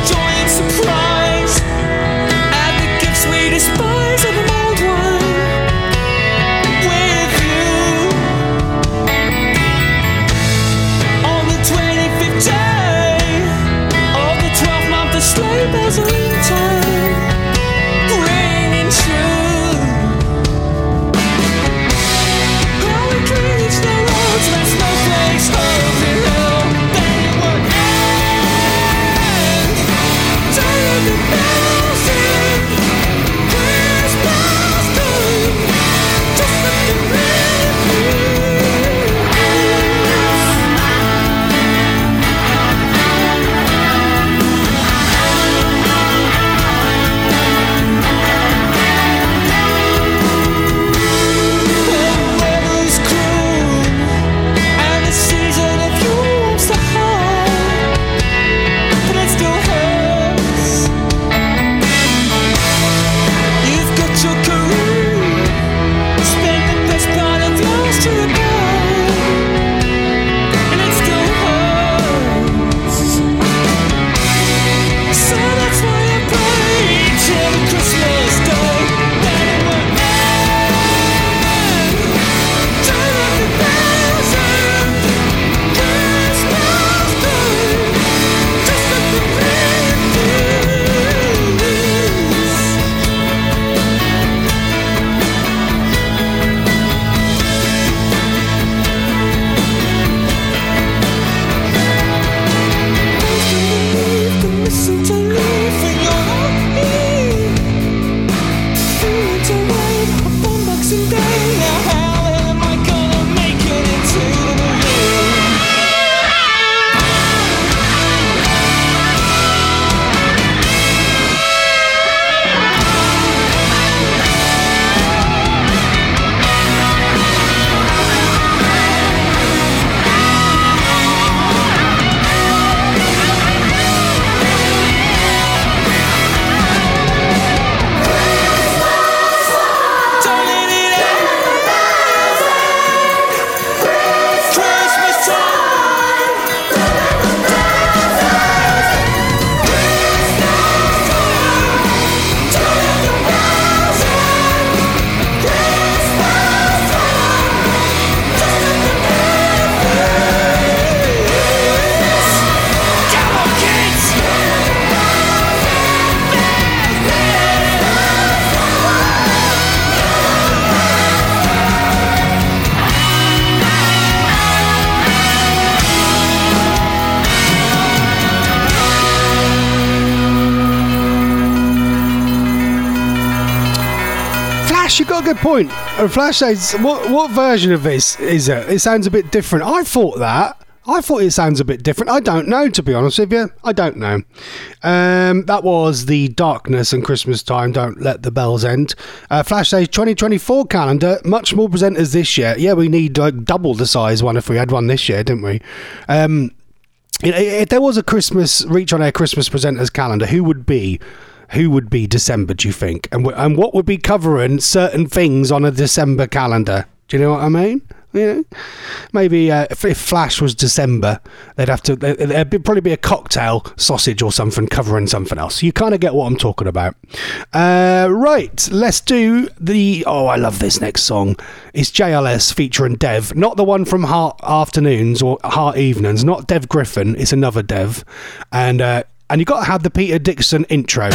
B: Flash, you got a good point. Uh, Flash says, what what version of this is it? It sounds a bit different. I thought that. I thought it sounds a bit different. I don't know, to be honest with you. I don't know. Um, that was the Darkness and Christmas Time, Don't Let the Bells End. Uh, Flash says twenty twenty-four calendar, much more presenters this year. Yeah, we need like double the size one if we had one this year, didn't we? Um, if, if there was a Christmas, Reach On Air Christmas presenters calendar, who would be... Who would be December, do you think? And w- and what would be covering certain things on a December calendar? Do you know what I mean? You know, maybe uh, if, if Flash was December, they'd have to. There'd be, probably be a cocktail sausage or something covering something else. You kind of get what I'm talking about. Uh, right, let's do the. Oh, I love this next song. It's J L S featuring Dev, not the one from Heart Afternoons or Heart Evenings, not Dev Griffin. It's another Dev, and. Uh, And you got to have the Peter Dixon intro.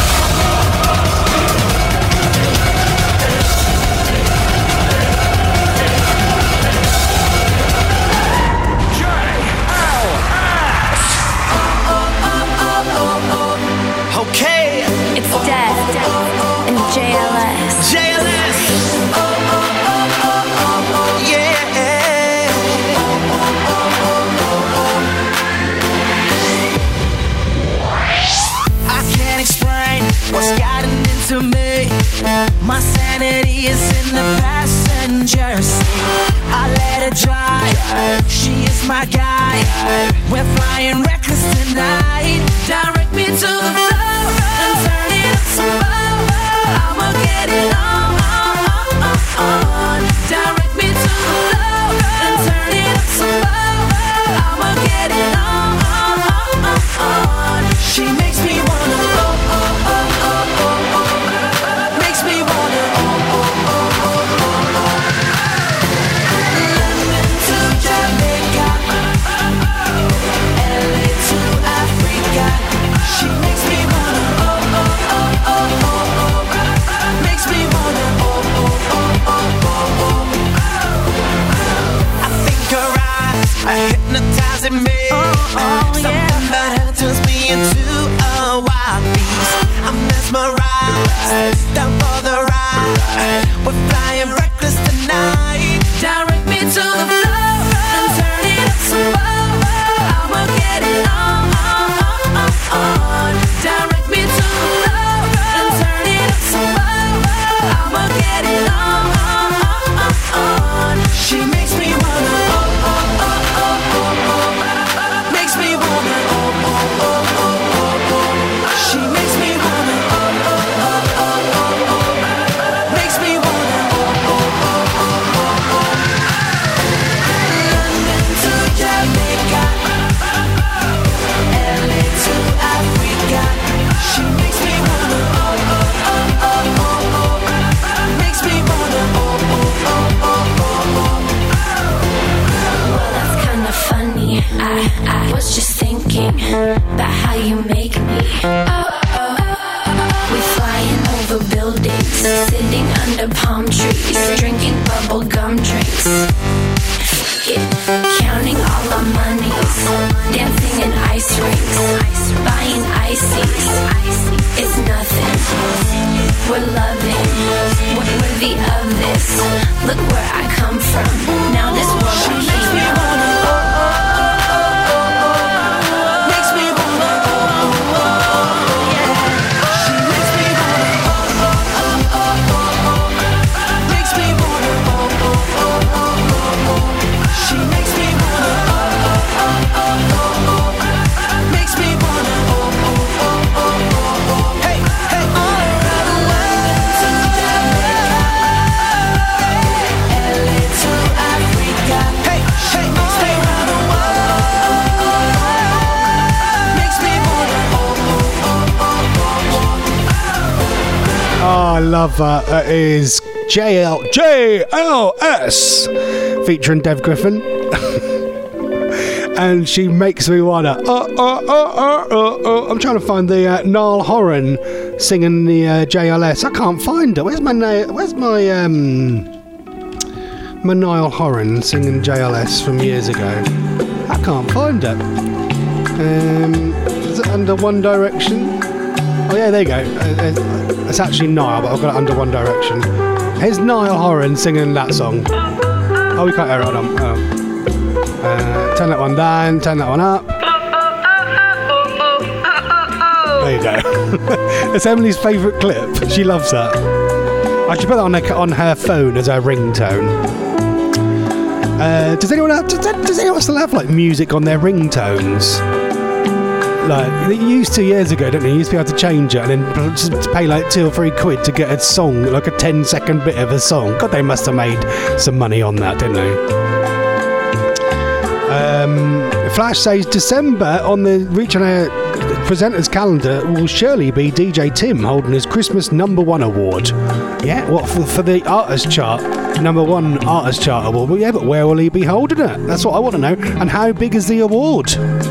C: Okay.
G: It's Dev and J L S.
C: J L S. What's gotten into me? My sanity is in the passenger seat. I let her drive. She is my guide. We're flying reckless tonight. Direct me to the floor and turn it up some more. I'ma get it on, on, on, on. Direct me to the floor and turn it up some more. I'ma get it on, on, on, on. She makes me wanna go. Hypnotizing me. Oh, oh, something yeah. About her turns me into a wild beast. I'm mesmerized, down for the ride. We're flying reckless tonight. Direct me to the floor and turn it up some more. I'ma get it on, on, on, on. Direct me to the floor and turn it up some more. I'ma get it on, on, on, on. She makes me wanna. I, I was just thinking about how you make me. Oh, oh, oh. We flying over buildings, sitting under palm trees, drinking bubble gum drinks, yeah, counting all our monies, dancing in ice rinks, buying ices. It's nothing. We're loving. We're worthy of this. Look where I come from. Now this world I came.
B: Oh, I love that. That is J L J L S featuring Dev Griffin. And she makes me wanna. Uh, uh, uh, uh, uh, uh. I'm trying to find the uh, Niall Horan singing the uh, J L S. I can't find it. Where's my na- Where's my um my Niall Horan singing J L S from years ago? I can't find it. Um, is it under One Direction? Oh yeah, there you go. Uh, uh, it's actually Niall, but I've got it under One Direction. Here's Niall Horan singing that song. Oh, we can't hear it. Hold on. Oh. Uh, turn that one down, turn that one up. There you go. It's Emily's favourite clip. She loves that. I should put that on her, on her phone as her ringtone. Uh, does anyone have, does, does anyone still have like music on their ringtones? Like they used to years ago, don't they? You used to be able to change it and then just pay like two or three quid to get a song, like a ten second bit of a song. God, they must have made some money on that, didn't they? Um, Flash says December on the Reach on Air presenters calendar will surely be D J Tim holding his Christmas number one award. Yeah, what for, for the artist chart, number one artist chart award? Well, yeah, but where will he be holding it? That's what I want to know. And how big is the award?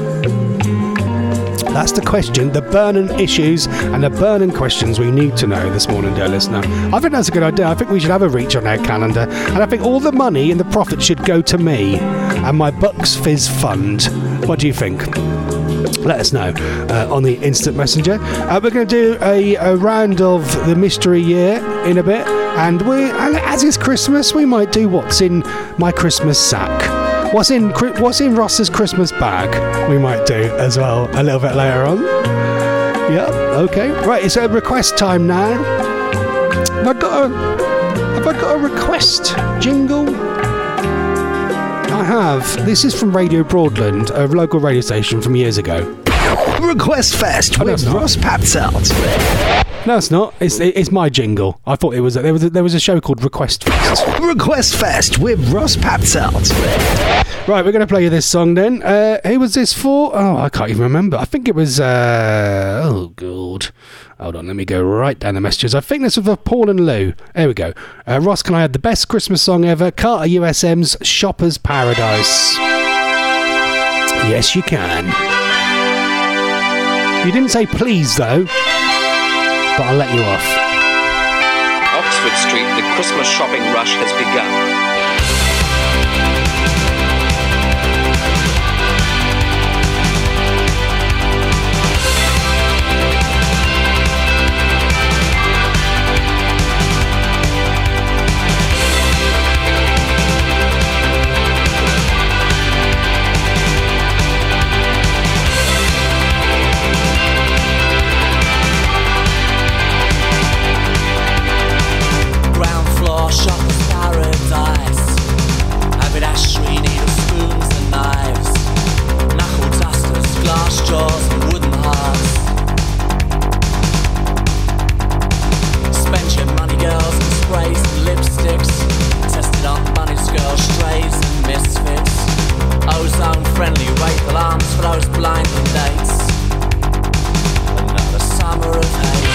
B: That's the question, the burning issues and the burning questions we need to know this morning, dear listener. I think that's a good idea. I think we should have a Reach on Air calendar, and I think all the money and the profit should go to me and my Bucks Fizz fund. What do you think? Let us know uh, on the instant messenger. Uh, we're going to do a, a round of the mystery year in a bit, and we, and as it's Christmas, we might do what's in my Christmas sack. What's in What's in Ross's Christmas bag? We might do as well a little bit later on. Yeah, okay. Right, it's a request time now. Have I got a Have I got a request jingle? I have. This is from Radio Broadland, a local radio station from years ago.
J: Request Fest
B: oh,
J: with
B: no,
J: Ross Papselt.
B: No, it's not. It's it's my jingle. I thought it was. There was a, there was a show called Request Fest.
J: Request Fest with Ross Papselt.
B: Right, we're going to play you this song then. Uh, who was this for? Oh, I can't even remember. I think it was. Uh, oh God. Hold on, let me go right down the messages. I think this was for Paul and Lou. There we go. Uh, Ross, can I have the best Christmas song ever? Carter U S M's Shopper's Paradise. Yes, you can. You didn't say please, though. But I'll let you off.
K: Oxford Street, the Christmas shopping rush has begun.
C: Shopper's paradise. Avid ashtray, needle spoons and knives, knuckle dusters, glass jars and wooden hearts. Spend your money, girls, and sprays and lipsticks. Tested on bunnies, girls, strays and misfits. Ozone-friendly rape alarms for those blinding dates. Another summer of hate.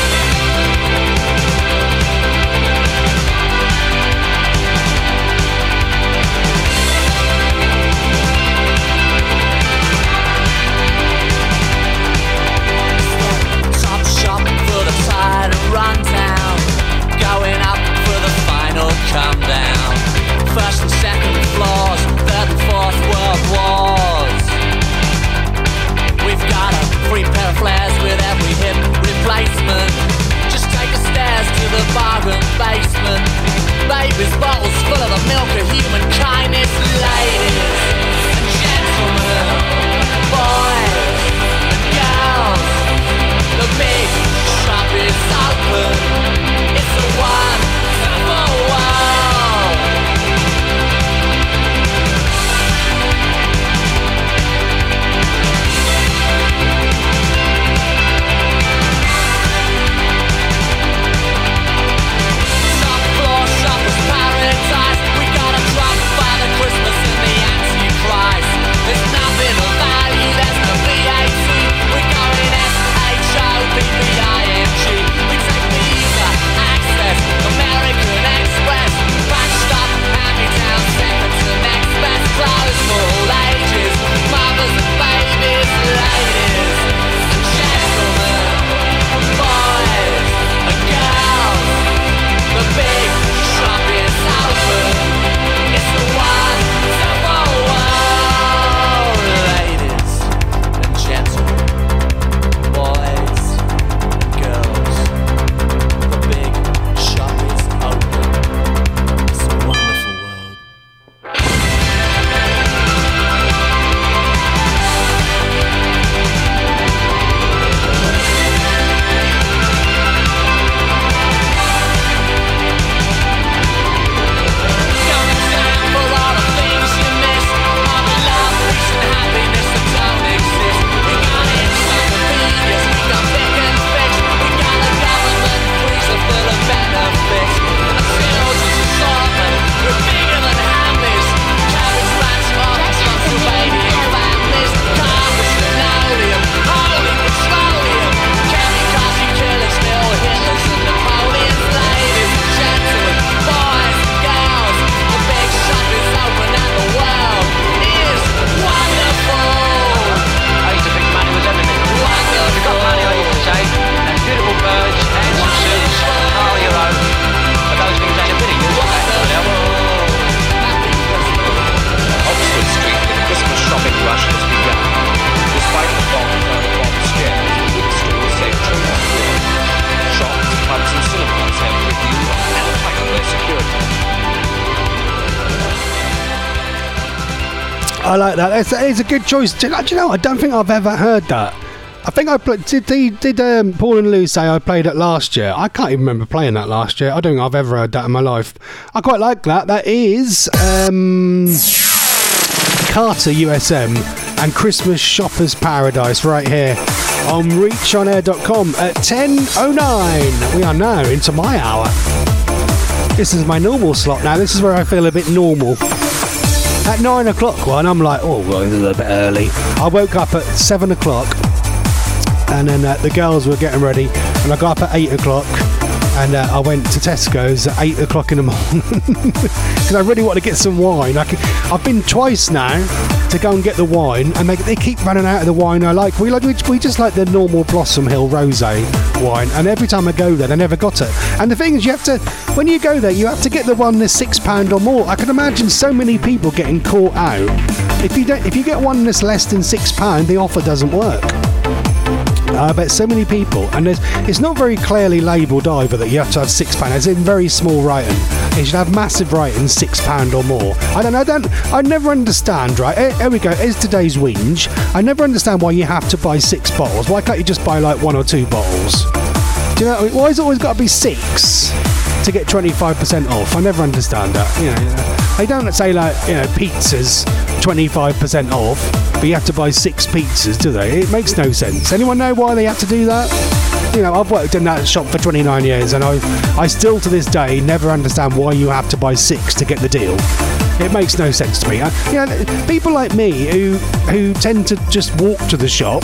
C: Run down, going up for the final come down. First and second floors, third and fourth world wars. We've got a free pair of flares with every hip replacement. Just take the stairs to the bargain basement. Babies, bottles full of the milk of human kindness. Ladies and gentlemen, boys and girls, the big shop is open. It's the one for world. Top floor shoppers paradise. We got a drop by
B: I like that. It's, it's a good choice. Do you know, do you know, I don't think I've ever heard that. I think I played, did, did, did um, Paul and Lou say I played it last year? I can't even remember playing that last year. I don't think I've ever heard that in my life. I quite like that. That is um, Carter U S M and Christmas Shoppers Paradise right here on reach on air dot com at ten oh nine. We are now into my hour. This is my normal slot now. This is where I feel a bit normal. At nine o'clock one, I'm like, oh, well, this is a bit early. I woke up at seven o'clock. And then uh, the girls were getting ready, and I got up at eight o'clock, and uh, I went to Tesco's at eight o'clock in the morning because I really want to get some wine. I can, I've been twice now to go and get the wine, and they, they keep running out of the wine I like. We like we, we just like the normal Blossom Hill Rosé wine, and every time I go there, they never got it. And the thing is, you have to, when you go there, you have to get the one that's six pound or more. I can imagine so many people getting caught out. If you don't, if you get one that's less than six pound, the offer doesn't work. I bet so many people, and there's, it's not very clearly labelled either that you have to have six pound. It's in very small writing. It should have massive writing, six pound or more. I don't, I don't, I never understand. Right, here, here we go. Here's today's whinge. I never understand why you have to buy six bottles. Why can't you just buy like one or two bottles? Do you know? Why has it always got to be six to get twenty-five percent off? I never understand that. You know, they don't say like, you know, pizzas twenty-five percent off, but you have to buy six pizzas, do they? It makes no sense. Anyone know why they have to do that? You know, I've worked in that shop for twenty-nine years, and I, I still to this day never understand why you have to buy six to get the deal. It makes no sense to me. I, you know, people like me who who tend to just walk to the shop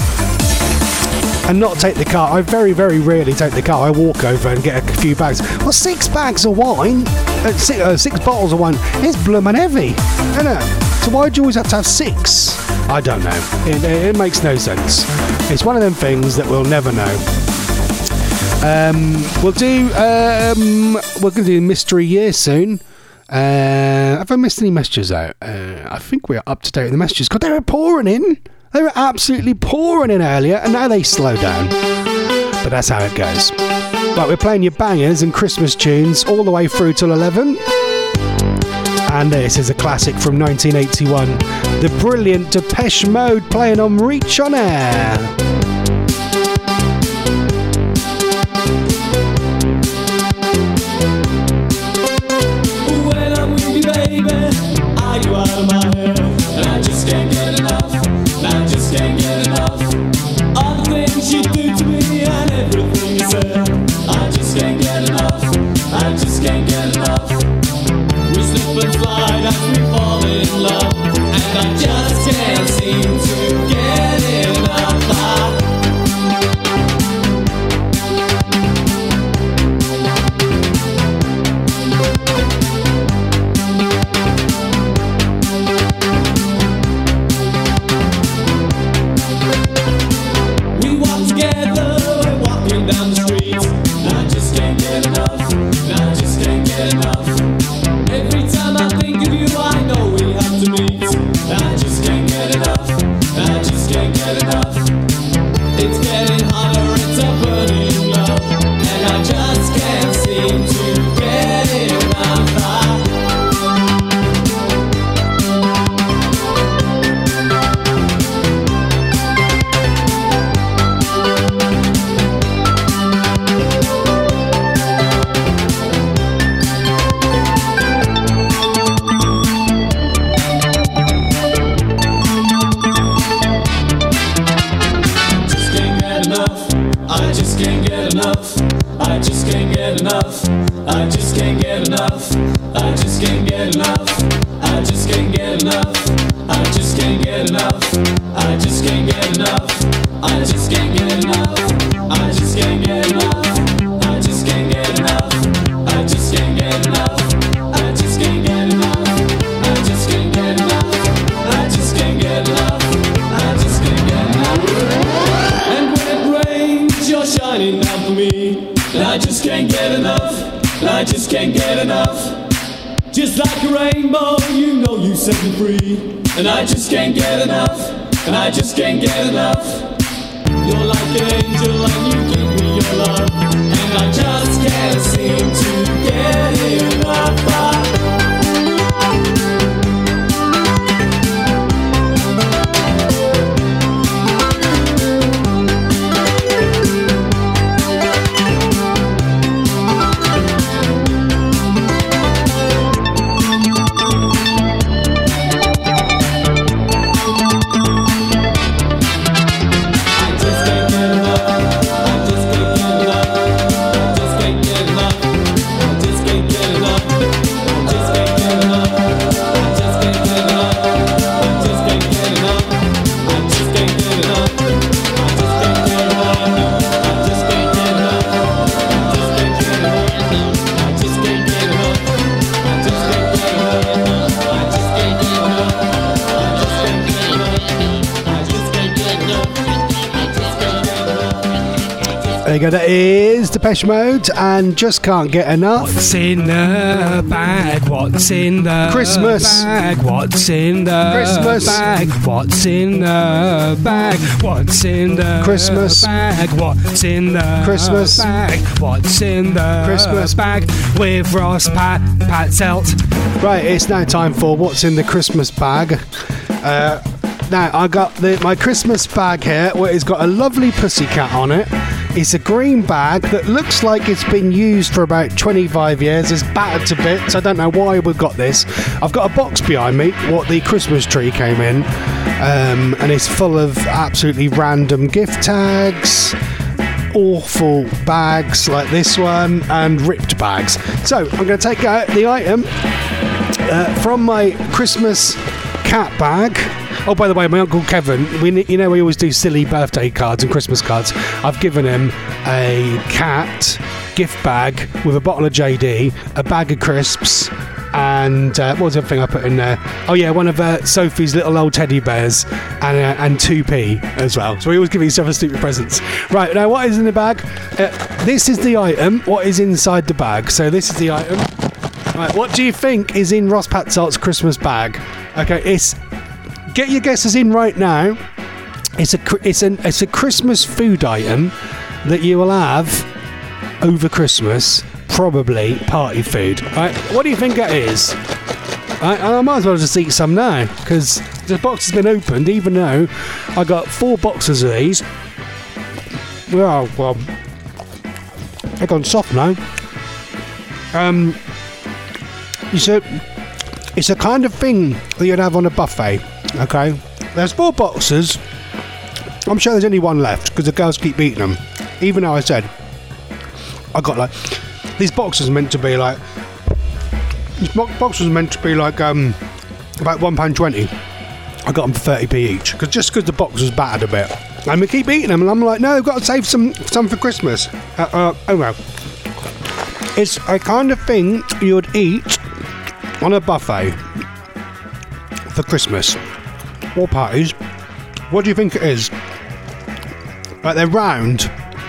B: and not take the car. I very, very rarely take the car. I walk over and get a few bags. Well, six bags of wine, uh, six, uh, six bottles of wine, it's blooming heavy, isn't it? So why do you always have to have six? I don't know. It, it, it makes no sense. It's one of them things that we'll never know. Um, we'll do. Um, we're going to do Mystery Year soon. Uh, have I missed any messages out? Uh, I think we're up to date with the messages. God, they were pouring in. They were absolutely pouring in earlier, and now they slow down. But that's how it goes. Right, we're playing your bangers and Christmas tunes all the way through till eleven. And this is a classic from nineteen eighty-one. The brilliant Depeche Mode playing on Reach on Air.
C: When I'm with you, baby, I go out of my head, and I just can't get enough. I just can't get enough. All the things you do to me and everything you said, I just can't get enough. I just can't get enough. We slip and slide as we fall in love, and I just can't seem to get enough. I down the street, I just can't get enough. I just can't get enough. Every time I think of you, I know we have to meet. I just can't get enough. I just can't get enough. It's getting hotter, it's a burning love, and I just can't seem to get enough. I I just can't get enough. I just can't get enough. I just can't get enough. I just can't get enough. I just can't get enough. I just can't get enough. I just can't get enough. I just can't get enough. I just can't get enough. I just can't get enough. I just can't get enough. I just can't get enough. I just can't get enough. I just can't get enough. I just can't get enough. And when it rains, you're shining down for me. And I just can't get enough. And I just can't get enough. Just like a rainbow, you know you set me free. And I just can't get enough. And I just can't get enough. You're like an angel and you give me your love. And I just can't seem to get enough.
B: There you go, that is Depeche Mode and Just Can't Get Enough.
L: What's in the bag? What's in the
B: Christmas.
L: bag? What's in the
B: Christmas.
L: bag? What's in the bag? What's in the
B: Christmas.
L: bag? What's in the
B: Christmas.
L: bag? What's in the
B: Christmas.
L: bag? With Ross Pat Patzelt.
B: Right, it's now time for What's in the Christmas Bag. Uh, now, I got the, my Christmas bag here, where it's got a lovely pussycat on it. It's a green bag that looks like it's been used for about twenty-five years. It's battered to bits. I don't know why we've got this. I've got a box behind me, what the Christmas tree came in, um, and it's full of absolutely random gift tags, awful bags like this one, and ripped bags. So I'm going to take out the item uh, from my Christmas cat bag. Oh, by the way, my Uncle Kevin, we, you know we always do silly birthday cards and Christmas cards. I've given him a cat gift bag with a bottle of J D, a bag of crisps, and uh, what was the other thing I put in there? Oh yeah, one of uh, Sophie's little old teddy bears, and uh, and two p as well. So we always give each other stupid presents. Right, now what is in the bag? Uh, this is the item. What is inside the bag? So this is the item. Right, what do you think is in Ross Patzolt's Christmas bag? Okay, it's... Get your guesses in right now. It's a it's an it's a Christmas food item that you will have over Christmas, probably party food. Right? What do you think that is? Right? And I might as well just eat some now because the box has been opened. Even though I got four boxes of these. Well, well, they've gone soft now. Um, you said it's a kind of thing that you'd have on a buffet. Okay, there's four boxes. I'm sure there's only one left because the girls keep eating them. Even though I said I got like these boxes are meant to be like these boxes are meant to be like um about one pound twenty. I got them for thirty p each because just because the box was battered a bit, and we keep eating them, and I'm like, no, I've got to save some some for Christmas. Uh, uh, oh well, it's a kind of thing you'd eat on a buffet for Christmas or parties. What do you think it is? Right, they're round.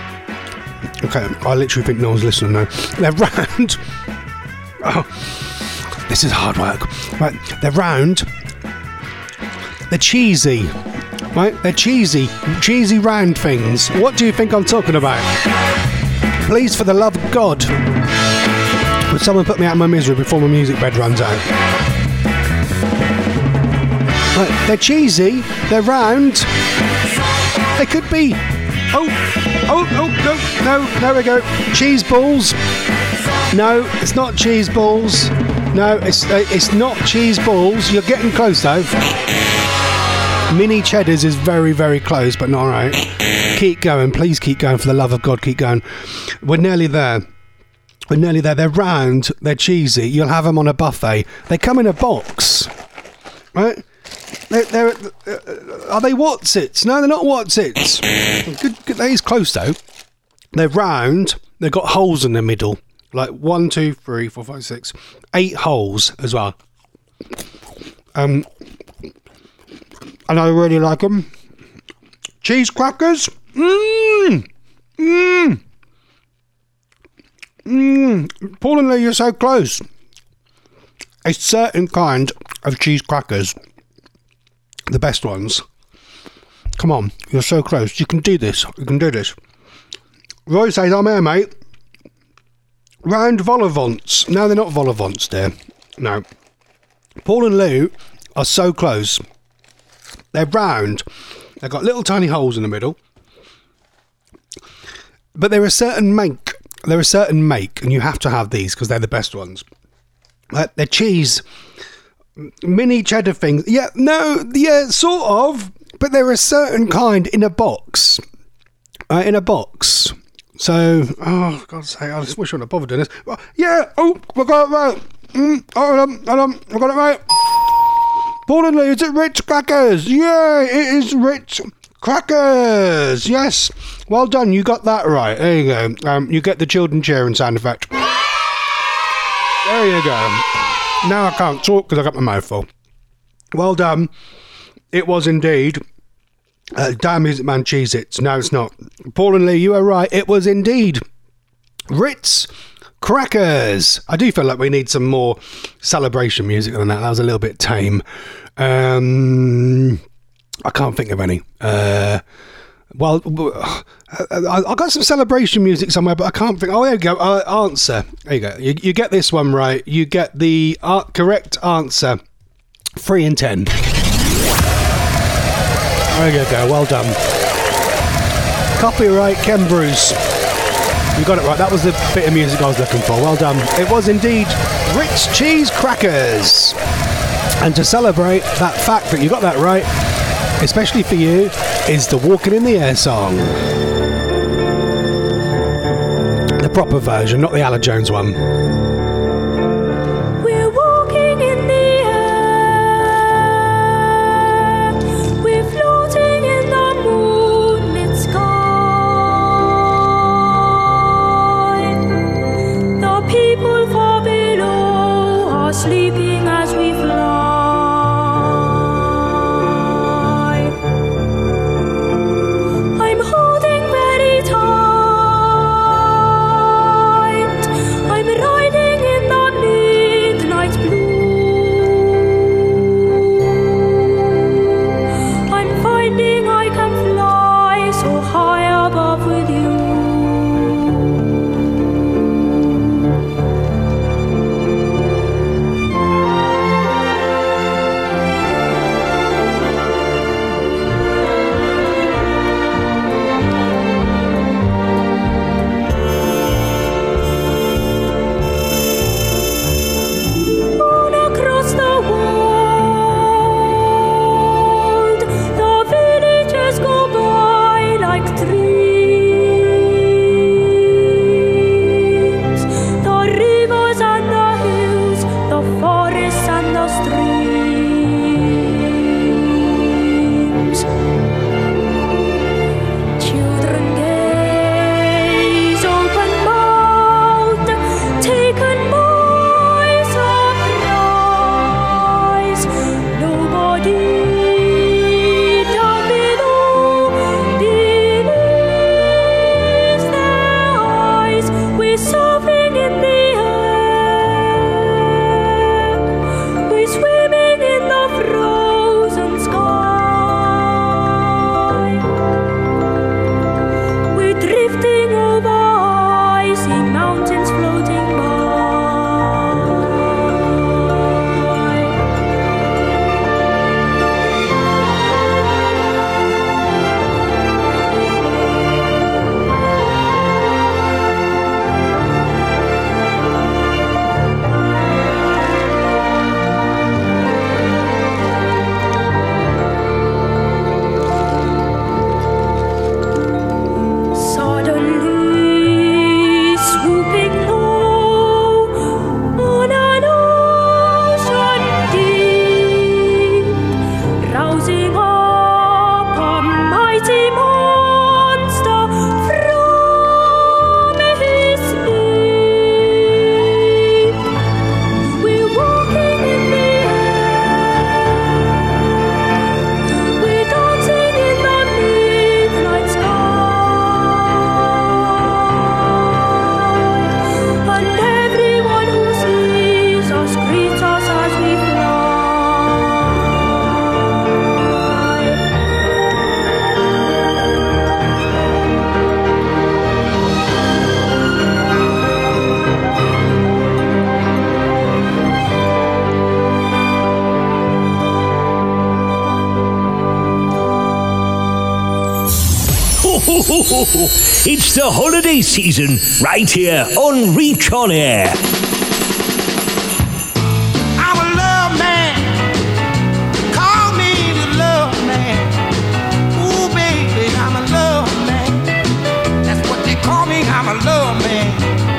B: Okay, I literally think no one's listening now. They're round. Oh, this is hard work. Right, they're round. They're cheesy. Right, they're cheesy, cheesy round things. What do you think I'm talking about? Please, for the love of God, would someone put me out of my misery before my music bed runs out? Right, they're cheesy, they're round, they could be, oh, oh, oh, no, no, there we go, cheese balls, no, it's not cheese balls, no, it's uh, it's not cheese balls, you're getting close though, mini cheddars is very, very close, but not right, keep going, please keep going, for the love of God, keep going, we're nearly there. We're nearly there, they're round, they're cheesy, you'll have them on a buffet, they come in a box, right? They're, they're, uh, are they Wotsits? No, they're not Wotsits. Good, good, that is close though. They're round. They've got holes in the middle, like one, two, three, four, five, six, eight holes as well. Um, and I really like them. Cheese crackers. Mmm, mmm, mmm. Paul and Lee, you're so close. A certain kind of cheese crackers. The best ones. Come on, you're so close. You can do this. You can do this. Roy says, I'm here, mate. Round vol-au-vents. No, they're not vol-au-vents, dear. No. Paul and Lou are so close. They're round. They've got little tiny holes in the middle. But they're a certain make. They're a certain make, and you have to have these because they're the best ones. Uh, they're cheese... mini cheddar things. Yeah, no, yeah, sort of. But they're a certain kind in a box. Uh, in a box. So, oh, God's sake, I just wish I hadn't bothered doing this. Uh, yeah, oh, I got it right. Mm, hold on, hold on, I got it right. Paul and Lee, is it Ritz Crackers? Yeah, it is Ritz Crackers. Yes, well done, you got that right. There you go. Um, you get the children cheering sound effect. There you go. Now I can't talk because I got my mouth full. Well done. It was indeed Uh, damn Music Man Cheez-Its. No, it's not. Paul and Lee, you are right. It was indeed Ritz Crackers. I do feel like we need some more celebration music than that. That was a little bit tame. Um, I can't think of any. Uh, well, I, I got some celebration music somewhere, but I can't think. Oh, there you go. Uh, answer. There you go. You, you get this one right. You get the uh, correct answer. Three in ten. There you go. Well done. Copyright Ken Bruce. You got it right. That was the bit of music I was looking for. Well done. It was indeed Ritz Cheese Crackers. And to celebrate that fact that you got that right, especially for you, is the Walking in the Air song. The proper version, not the Ala Jones one.
F: We're walking in the air. We're floating in the moonlit sky. The people far below are sleeping as we fly. I'm holding very tight. I'm riding in the midnight blue. I'm finding I can fly so high above with you. All across the world, the villages go by like dreams. The rivers and the hills, the forests and the streams. Children gaze open-mouthed, taken by surprise. Nobody down below believes their eyes. We're surfing in the air. We're swimming in the frozen sky. We're drifting over icy mountains floating by. Suddenly swooping low on an ocean deep, rousing up a mighty monster from his sleep. We're walking in the air. We're dancing in the midnight sky. And everyone who sees us greets us as we fly.
E: It's the holiday season right here on Reach On Air.
M: I'm a love man. Call me the love man. Ooh, baby, I'm a love man. That's what they call me. I'm a love man.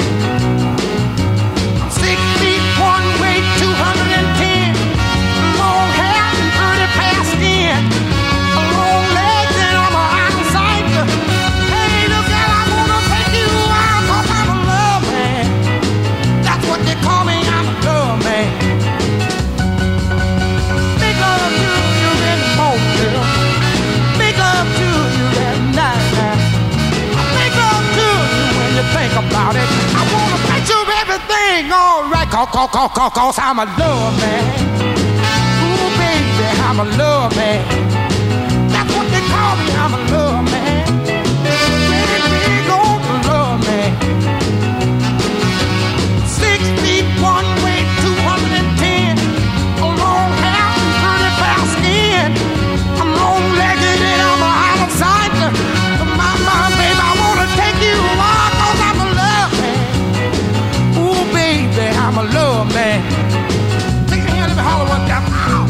M: I'm six feet one, weight two hundred ten. Long hair and pretty pale skin. Long legs and I'm a eyesight. Hey, look, girl, I wanna take you out 'cause I'm a love man. That's what cause, cause, cause, cause, cause I'm a love man. Ooh, baby, I'm a love man. That's what they call me, I'm a love man. Big, big old love man. Six feet one way, two hundred ten. A long hair and pretty fair skin. I'm long-legged and I'm a out of sight. My, my, baby, I wanna take you on, cause I'm a love man. Ooh, baby, I'm a love man. Take your hand, let me holler one time. Ow.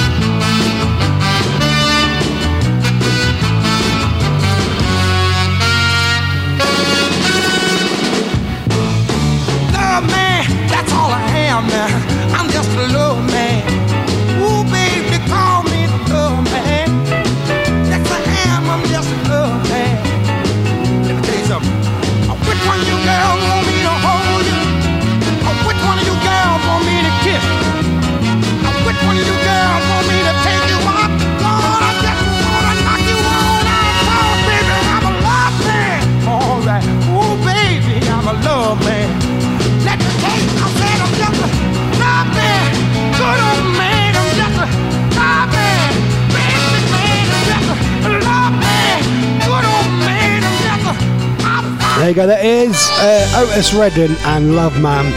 M: Love man, that's all I am now. I'm just a love man. Ooh, baby, call me the love man. Yes, I am, I'm just a love man. Let me tell you something. Oh, which one of you girls want me to hold you? Oh, which one of you girls want me to kiss you? Oh, which one of you girls want me to take you out? Lord, I just wanna knock you on out. Oh, baby, I'm a love man. All right. Ooh, baby, I'm a love man. Let me tell you, I said I'm just a love man. Good old man, I'm just a love man. Baby man, I'm just a love man. Good old man, I'm just a I'm
B: There you go, that is uh, Otis Redding and Love Man.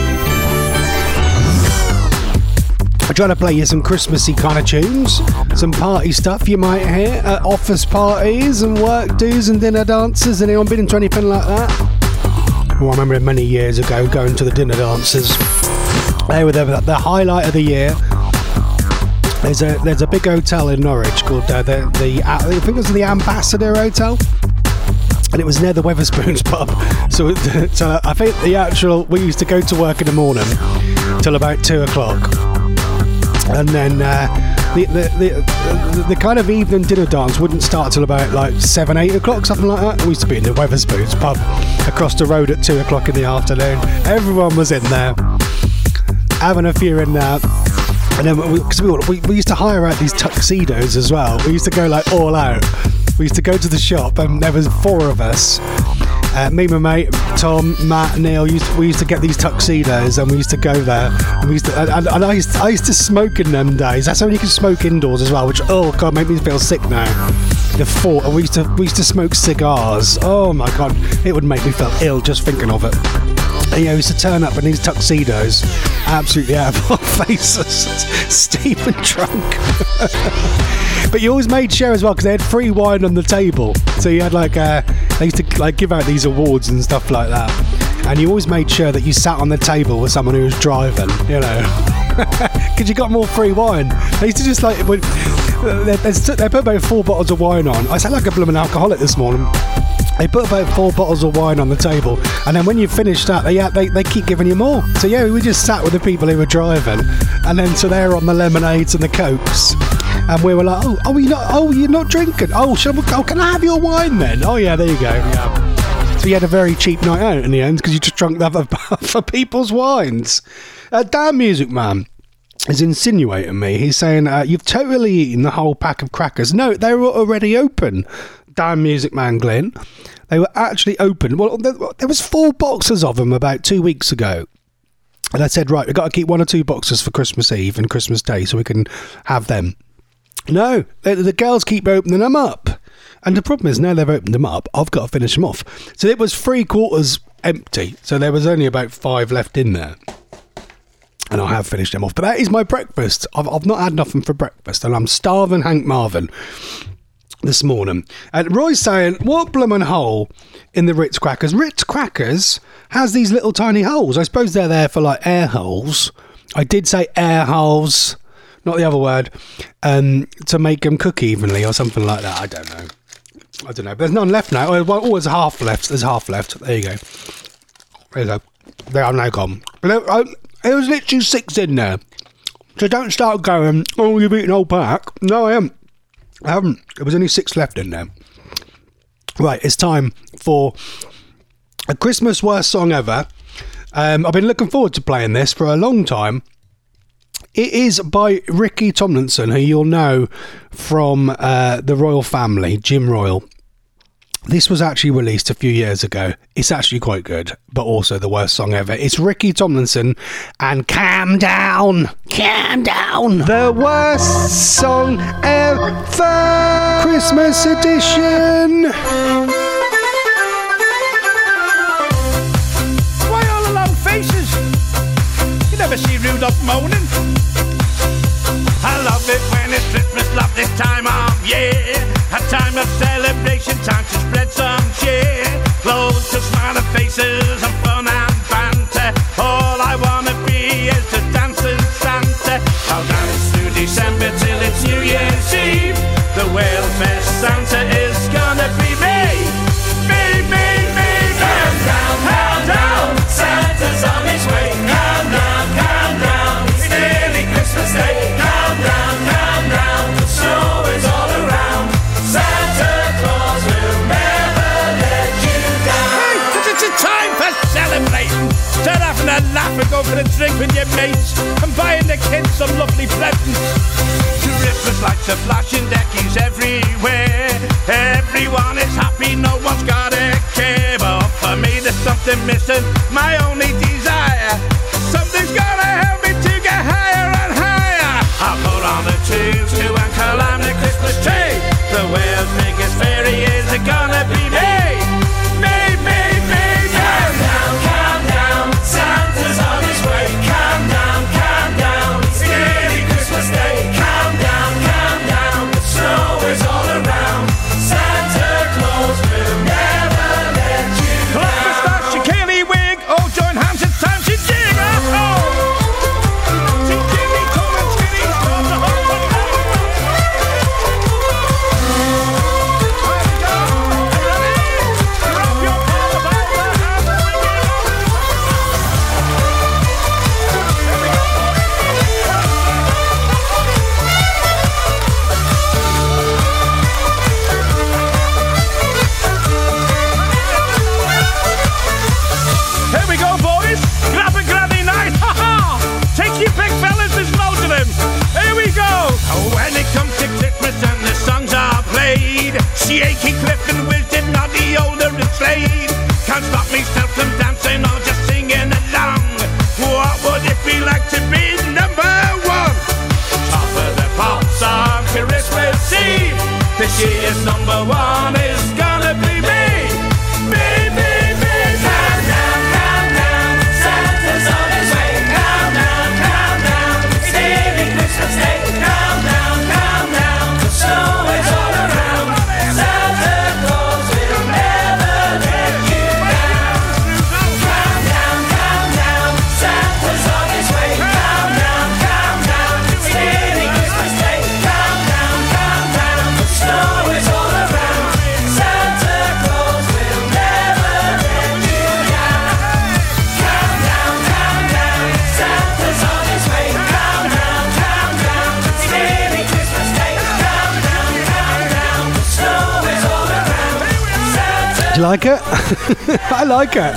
B: I try to play you some Christmassy kind of tunes, some party stuff you might hear at office parties and work do's and dinner dances. Anyone been into anything like that? Well, I remember many years ago going to the dinner dances. They were the, the highlight of the year. There's a there's a big hotel in Norwich called uh, the the uh, I think it was the Ambassador Hotel, and it was near the Weatherspoons pub. So, so I think the actual we used to go to work in the morning till about two o'clock, and then uh, the, the the the kind of evening dinner dance wouldn't start till about like seven eight o'clock, something like that. We used to be in the Weatherspoons pub across the road at two o'clock in the afternoon. Everyone was in there having a few in there. And then, because we, we, we used to hire out these tuxedos as well. We used to go like all out. We used to go to the shop, and there was four of us. Uh, me, my mate, Tom, Matt, Neil. Used to, we used to get these tuxedos, and we used to go there. And we used to, and, and I used to, I used to smoke in them days. That's when you could smoke indoors as well. Which oh god, made me feel sick now. The four, and we used to we used to smoke cigars. Oh my god, it would make me feel ill just thinking of it. And, you know, we used to turn up in these tuxedos, absolutely out of our faces, steep and drunk. But you always made sure as well, because they had free wine on the table. So you had like, uh, they used to like give out these awards and stuff like that. And you always made sure that you sat on the table with someone who was driving, you know, because you got more free wine. They used to just like, when, they, they, they put about four bottles of wine on. I sound like a blooming alcoholic this morning. They put about four bottles of wine on the table, and then when you finish that, they, yeah, they they keep giving you more. So yeah, we just sat with the people who were driving, and then so they're on the lemonades and the cokes, and we were like, oh, oh, you not, oh, you're not drinking. Oh, shall we, oh, can I have your wine then? Oh yeah, there you go. Yeah. So you had a very cheap night out in the end because you just drunk other for people's wines. Uh, Dan Music Man is insinuating me. He's saying uh, you've totally eaten the whole pack of crackers. No, they were already open. Dan Music Man Glenn, they were actually open. Well, there, there was four boxes of them about two weeks ago, and I said, right, we've got to keep one or two boxes for Christmas Eve and Christmas Day so we can have them. No, the, the girls keep opening them up, and the problem is now they've opened them up, I've got to finish them off. So it was three quarters empty, so there was only about five left in there. And I have finished them off. But that is my breakfast. I've, I've not had nothing for breakfast, and I'm starving Hank Marvin this morning. And Roy's saying, what bloomin' hole in the Ritz crackers? Ritz crackers has these little tiny holes. I suppose they're there for like air holes. I did say air holes, not the other word, um, to make them cook evenly or something like that. I don't know. I don't know. But there's none left now. Oh, well, there's half left. There's half left. There you go. There you go. They are now gone. But there, I, there was literally six in there. So don't start going, oh, you've eaten a whole pack. No, I haven't. I haven't. There was only six left in there. Right, it's time for a Christmas worst song ever. Um, I've been looking forward to playing this for a long time. It is by Ricky Tomlinson, who you'll know from uh, the Royal Family, Jim Royal. This was actually released a few years ago. It's actually quite good, but also the worst song ever. It's Ricky Tomlinson and Calm Down. Calm Down. The worst song ever. Christmas edition.
M: Why all the long faces? You never see Rudolph moaning. I love it when it's Christmas, love this time of year. A time of celebration, time to spread some cheer. Clothes to smile and faces and fun and banter. All I wanna be is to dance with Santa. I'll dance through December till it's New Year's Eve. The Wales Santa is gonna be me. Me, me, me, me. Calm down, calm down, Santa's on his way. Calm down, calm down, it's nearly Christmas Day. Calm down, calm down, the snow is all around. Santa Claus will never let you down. Hey, 'cause it's a time for celebrating. Start having a laugh and go for a drink with your mates and buying the kids some lovely presents. Christmas lights are flashing, deckies everywhere. Everyone is happy, no one's got a care. But for me there's something missing, my only desire. Something's gonna help me to get higher and higher. I'll put on the tubes to Uncle and the Christmas tree. The world's biggest fairy is gonna be me. Me, me, me, me. Calm down, calm down, Santa's on his way. Calm down, calm down, it's nearly Christmas Day. Calm down, calm down, the snow is all around. Santa Claus will never let you down. Club moustache, your curly wig, all join hands, it's time to jig. Oh, oh. Shaky Cliff and Wilton are the older and Slade. Can't stop me still from dancing or just singing along. What would it be like to be number one? Top of the pops on Christmas Eve. This year's number one is gonna be me. Me, me, me. Calm down, calm down, Santa's on his way. Calm down, calm down, it's nearly Christmas Day. Calm down, calm down, the snow is all around. Santa Claus will never let you down. Calm down, calm down, Santa's on his way. Calm down, calm down, it's nearly Christmas Day. Calm down, calm down, the snow is all around. Santa Claus will never let you down. Calm down, calm down, Santa's on his way. Calm down, calm down, it's nearly Christmas Day. Calm down, calm down, the snow is all around. Santa
B: Do you like it? I like it.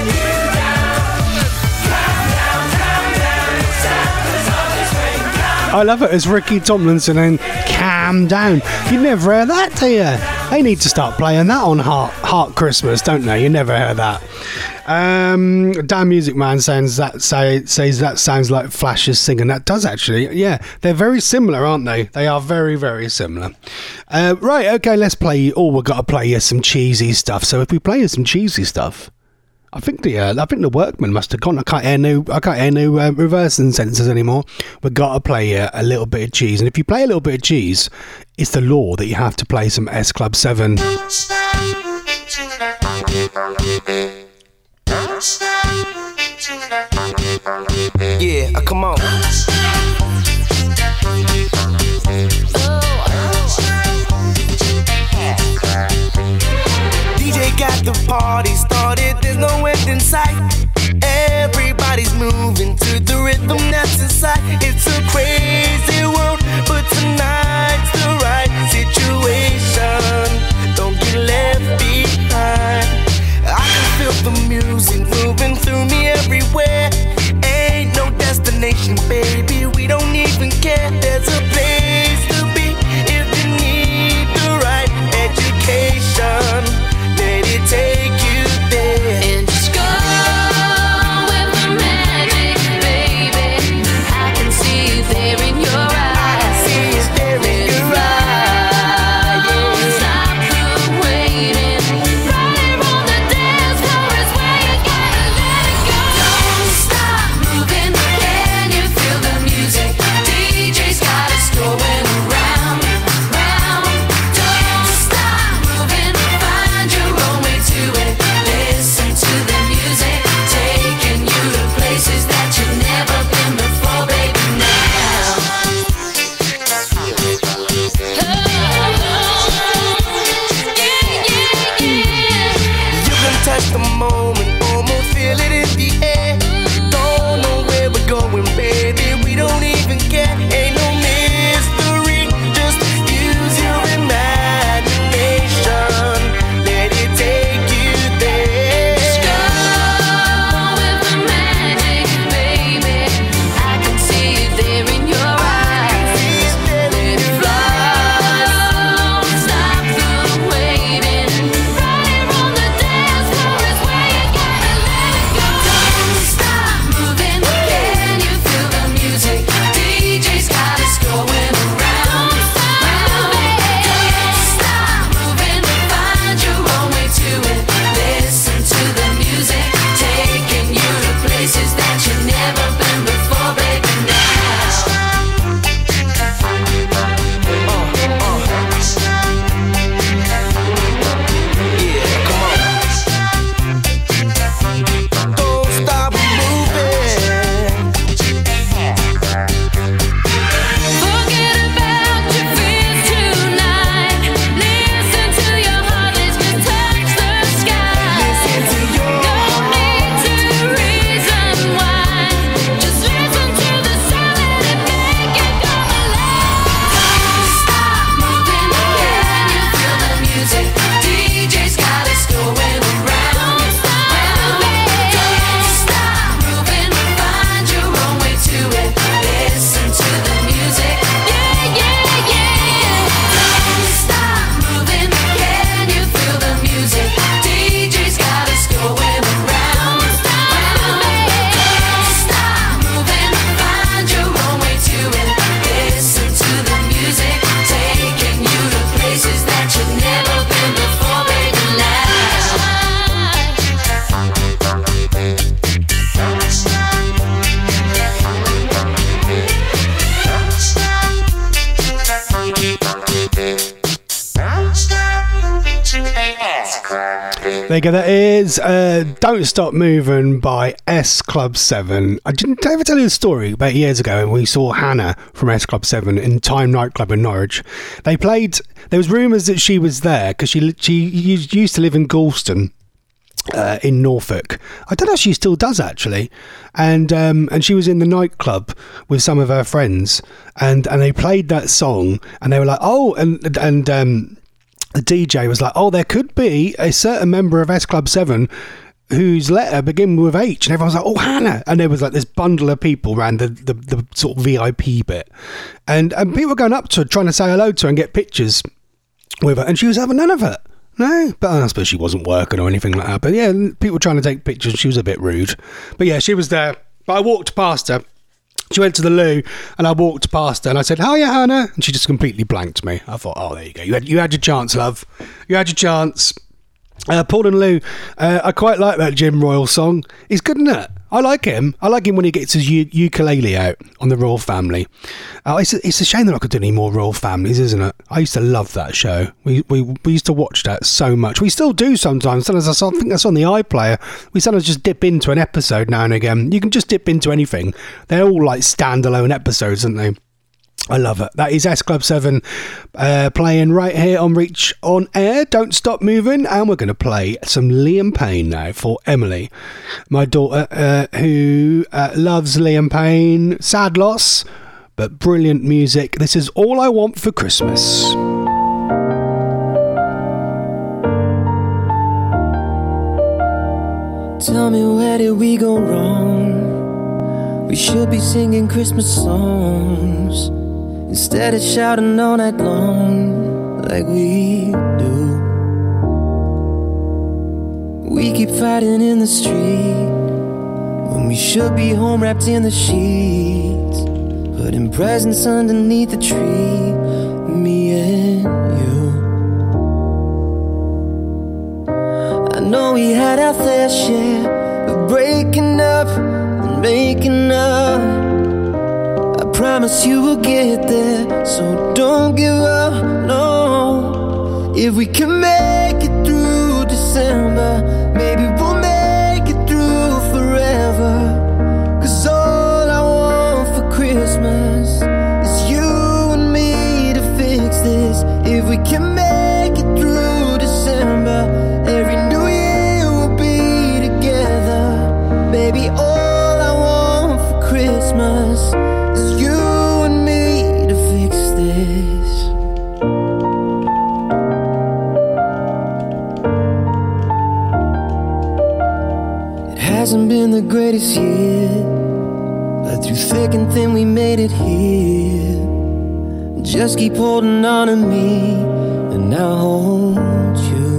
B: I love it. It's Ricky Tomlinson and Calm Down. You never hear that, do you? They need to start playing that on Heart, Heart Christmas, don't they? You never hear that. Um, Dan Music Man says that, say, says that sounds like Flash's singing. That does actually. Yeah, they're very similar, aren't they? They are very, very similar. Uh, right, okay, let's play. Oh, we've got to play you some cheesy stuff. So if we play you some cheesy stuff, I think the uh, I think the workman must have gone. I can't hear no I can't hear no uh, reversing sensors anymore. We've got to play uh, a little bit of cheese, and if you play a little bit of cheese, it's the law that you have to play some S Club seven.
N: Yeah, uh, come on. D J got the party started, there's no end in sight. Everybody's moving to the rhythm that's inside. It's a crazy world, but tonight's the right situation. Don't get left behind. I can feel the music moving through me everywhere. Ain't no destination, baby, we don't even care. There's a place to be if you need the right education. the moment, almost feel it in the air. Don't know where we're going, baby, we don't even care. Ain't no mystery, just use your imagination. Let it take you there.
F: Just go with the magic, baby. I can see it there in your eyes. Let it fly. Don't stop the waiting. Right on the dance floor is where you gotta let it go. Don't stop moving. Can you feel the music? D J's got us going around. Don't stop moving. Find your own way to it. Listen to the music, taking you to places that you've never been before, baby. Now.
N: Don't stop moving.
F: Forget about your fears tonight. Listen to your heart, let's just touch the sky. No need to reason why. Just listen to the sound, let it make you come alive. Don't stop moving. Can you feel the music? D J's got us going around. Don't stop moving. Find your own way to it. Listen to the music. Yeah, yeah, yeah. Don't stop moving. Can you feel the music? D J's got us going around. Don't stop moving. Find your own way to it. Listen to the music, taking you to places that you've never been before, baby.
B: There you go. That is uh, "Don't Stop Moving" by S Club seven. I didn't did I ever tell you the story about years ago when we saw Hannah from S Club seven in Time nightclub in Norwich. They played. There was rumours that she was there because she she used to live in Galston. Uh, in Norfolk. I don't know if she still does actually, and um, and she was in the nightclub with some of her friends, and and they played that song, and they were like, oh, and and um, the D J was like, oh, there could be a certain member of S Club seven whose letter began with H, and everyone was like, oh, Hannah, and there was like this bundle of people around the, the, the sort of V I P bit, and and people were going up to her trying to say hello to her and get pictures with her, and she was having none of it. No, but I suppose she wasn't working or anything like that. But yeah, people were trying to take pictures. She was a bit rude. But yeah, she was there. But I walked past her. She went to the loo, and I walked past her, and I said, "Hiya, Hannah," and she just completely blanked me. I thought, "Oh, there you go. You had you had your chance, love. You had your chance." Uh, Paul and Lou, uh, I quite like that Jim Royal song. He's good, isn't it? I like him. I like him when he gets his u- ukulele out on the Royal Family. Uh, it's, a, it's a shame they're not going to do any more Royal Families, isn't it? I used to love that show. We we we used to watch that so much. We still do sometimes. Sometimes I saw- I think that's on the iPlayer. We sometimes just dip into an episode now and again. You can just dip into anything. They're all like standalone episodes, aren't they? I love it. That is S Club seven uh, playing right here on Reach on Air. Don't Stop Moving. And we're going to play some Liam Payne now for Emily, my daughter, uh, who uh, loves Liam Payne. Sad loss, but brilliant music. This is All I Want for Christmas.
O: Tell me, where did we go wrong? We should be singing Christmas songs instead of shouting all night long like we do. We keep fighting in the street when we should be home wrapped in the sheets, putting presents underneath the tree, me and you. I know we had our fair share of breaking up and making up. I promise you we'll get there, so don't give up, no. If we can make it through December, maybe we'll make it through forever. Cause all I want for Christmas is you and me to fix this. If we can make it through December, every new year will be hasn't been the greatest year, but through thick and thin we made it here. Just keep holding on to me and I'll hold you.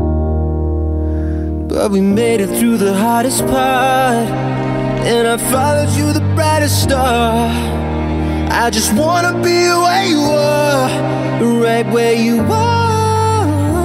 O: But we made it through the hardest part, and I followed you the brightest star. I just wanna be where you are, right where you are.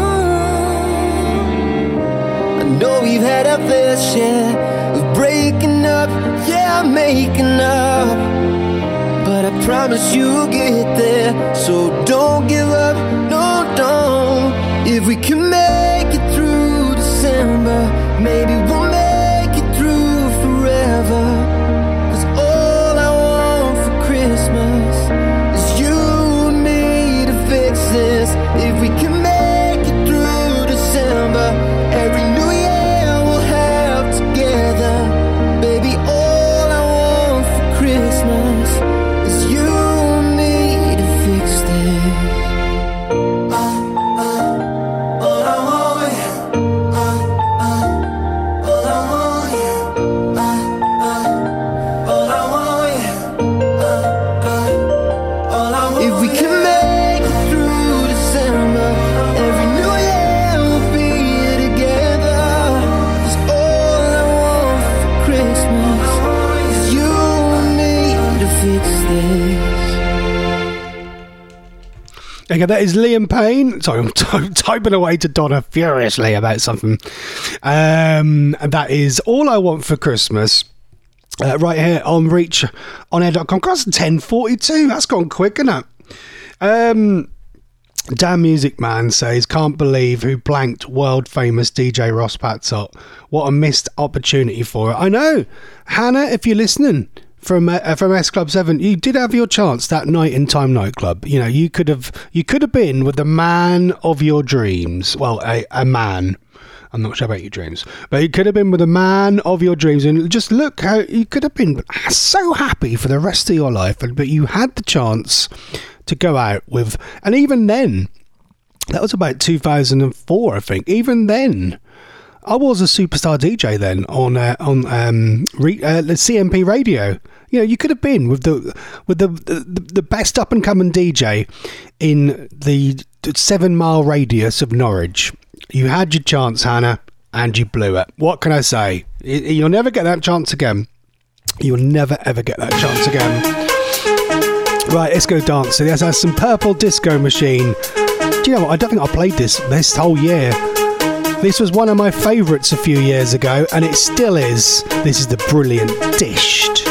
O: I know we've had our fair share of breaking up, yeah, making up, but I promise you'll get there, so don't give up, no, don't. If we can make it through December, maybe we'll make it through forever. Cause all I want for Christmas is you and me to fix this. If we can make it through December, every new year we'll have together. Baby, all I want for Christmas is you and me to fix this. Uh, uh, all I want, uh, uh, all I want, uh, uh, all I want, uh, uh, all I want. If we can make it through December, every new year we'll be here together. 'Cause all I want for Christmas is you and me to fix this.
B: Okay, that is Liam Payne. Sorry, I'm t- typing away to Donna furiously about something. Um, and that is All I Want for Christmas. Uh, right here on reach on air dot com. Cross ten forty-two. That's gone quick, isn't it? Um, Damn Music Man says, can't believe who blanked world famous D J Ross Patzelt. What a missed opportunity for it. I know. Hannah, if you're listening from uh, from S Club seven, you did have your chance that night in Time nightclub. You know, you could have you could have been with the man of your dreams. Well, a, a man. I'm not sure about your dreams, but you could have been with a man of your dreams, and just look how you could have been so happy for the rest of your life. But you had the chance to go out with, and even then, that was about two thousand four, I think. Even then, I was a superstar D J then on uh, on um, re, uh, the C M P radio. You know, you could have been with the with the the, the best up and coming D J in the seven mile radius of Norwich. You had your chance, Hannah, and you blew it. What can I say? You'll never get that chance again. You'll never ever get that chance again. Right, let's go dancing. This has some Purple Disco Machine. Do you know what? I don't think I played this this whole year. This was one of my favourites a few years ago, and it still is. This is the brilliant Dished.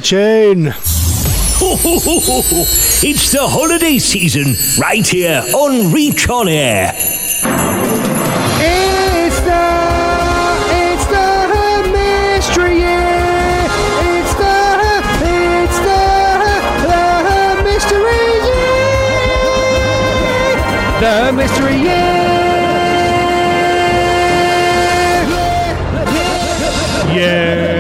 B: tune.
E: It's the holiday season right here on Reach On Air.
B: It's the, it's the mystery year. It's the, it's the, the mystery year. The mystery year. Yeah.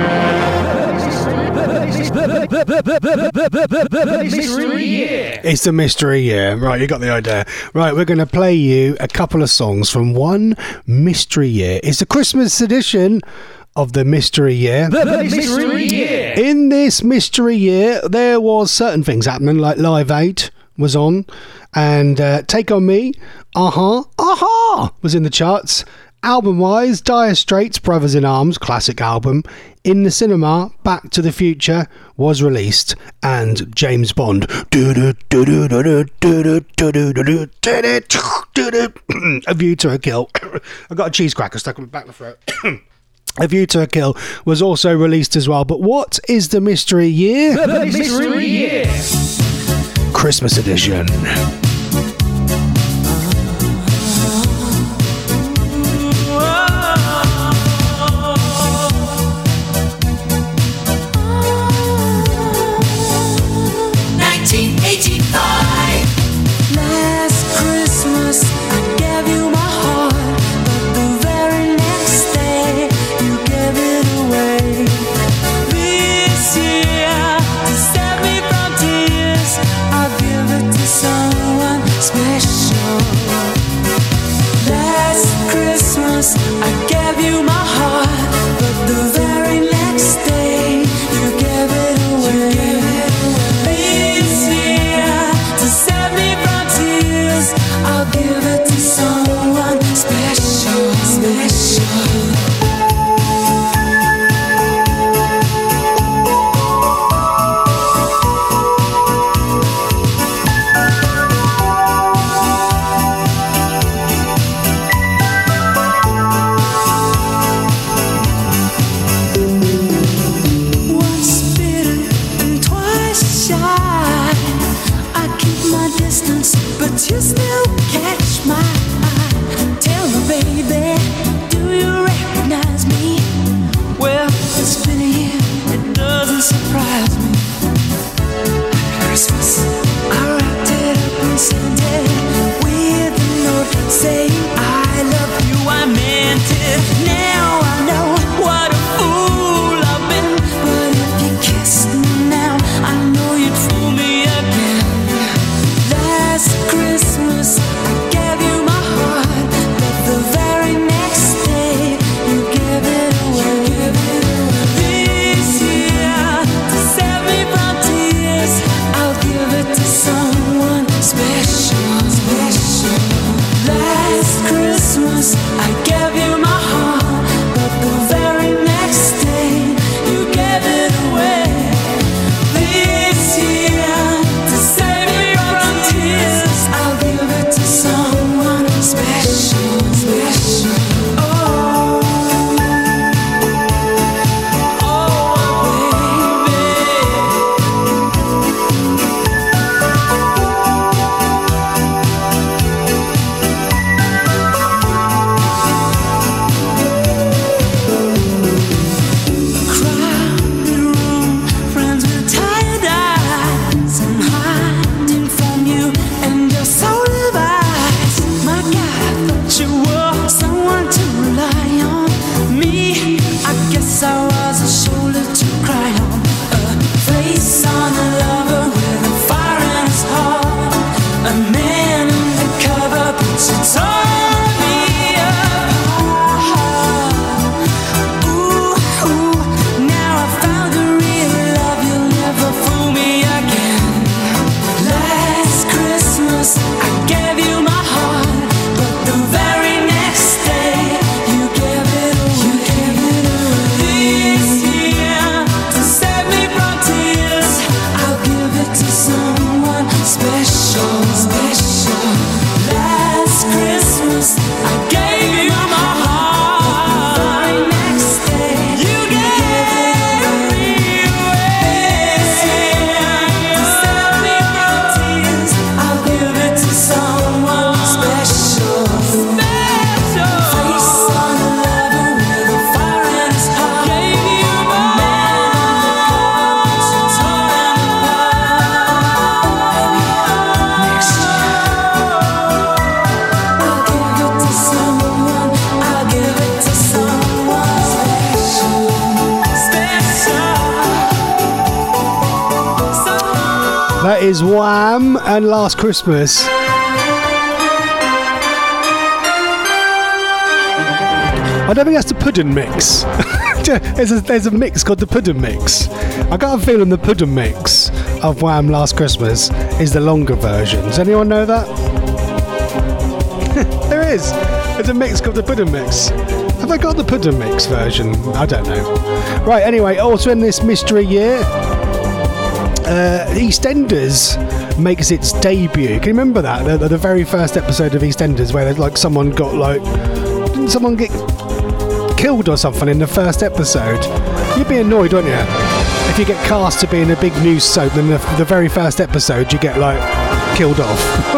L: Mystery year.
B: It's the mystery year. Right, you got the idea. Right, we're going to play you a couple of songs from one mystery year. It's the Christmas edition of the mystery year.
L: The mystery year.
B: In this mystery year, there was certain things happening, like Live eight was on, and uh, Take On Me, uh-huh, uh-huh, was in the charts. Album-wise, Dire Straits' Brothers in Arms, classic album. In the cinema, Back to the Future was released, and James Bond. A View to a Kill. I got a cheese cracker stuck in my back of my throat. A View to a Kill was also released as well. But what is the mystery year?
L: The mystery year.
B: Christmas edition.
C: nineteen eighty-five.
F: Last Christmas I gave you my heart, but the very next day you gave it away. This year, to save me from tears, I'll give it to someone special. Last Christmas I gave you my heart, but the very next day you gave it away. This year, to save me from tears, I'll give it to someone special, special. Once bitten and twice shy, I keep my distance, but you still catch my eye. Tell me, baby, do you recognize me? Well, it's been a year, it doesn't surprise me. Christmas, I wrapped it up and sent it with a note saying I love you, I meant it. Now I know what a fool I've been, but if you kissed me now, I know you'd fool me again. Last Christmas I gave you my heart, but the very next day you gave it away. This year, to save me from tears, I'll give it
B: That is Wham! And Last Christmas. I don't think that's the Puddin' Mix. there's, a, there's a mix called the Puddin' Mix. I got a feeling the Puddin' Mix of Wham! Last Christmas is the longer version. Does anyone know that? There is. There's a mix called the Puddin' Mix. Have I got the Puddin' Mix version? I don't know. Right, anyway, also in this mystery year, uh, EastEnders makes its debut. Can you remember that? The, the very first episode of EastEnders where there's like someone got like... Didn't someone get killed or something in the first episode? You'd be annoyed, wouldn't you? If you get cast to be in a big news soap, then the, the very first episode you get like killed off.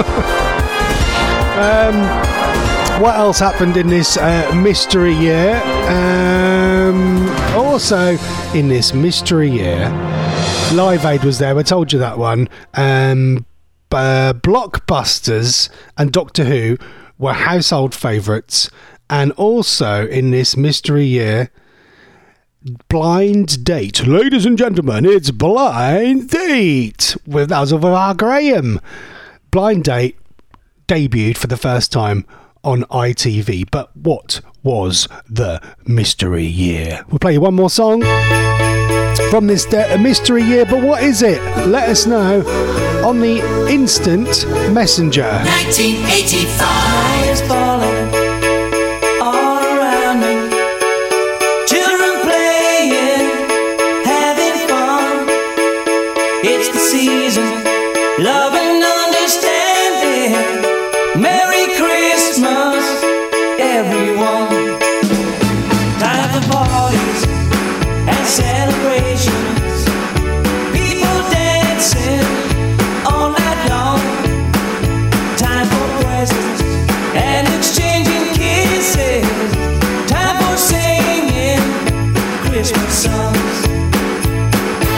B: um, what else happened in this uh, mystery year? Um, also in this mystery year, Live Aid was there. I told you that one. Um, uh, Blockbusters and Doctor Who were household favourites. And also in this mystery year, Blind Date. Ladies and gentlemen, it's Blind Date with Azulvar Graham. Blind Date debuted for the first time on I T V. But what was the mystery year? We'll play you one more song from this de- mystery year. But what is it? Let us know on the Instant Messenger.
C: nineteen eighty-five is falling all around me. Children playing, having fun. It's the season, love and understanding. Merry Christmas, everyone. Time for parties and celebrations. People dancing all night long. Time for presents and exchanging kisses. Time for singing Christmas songs.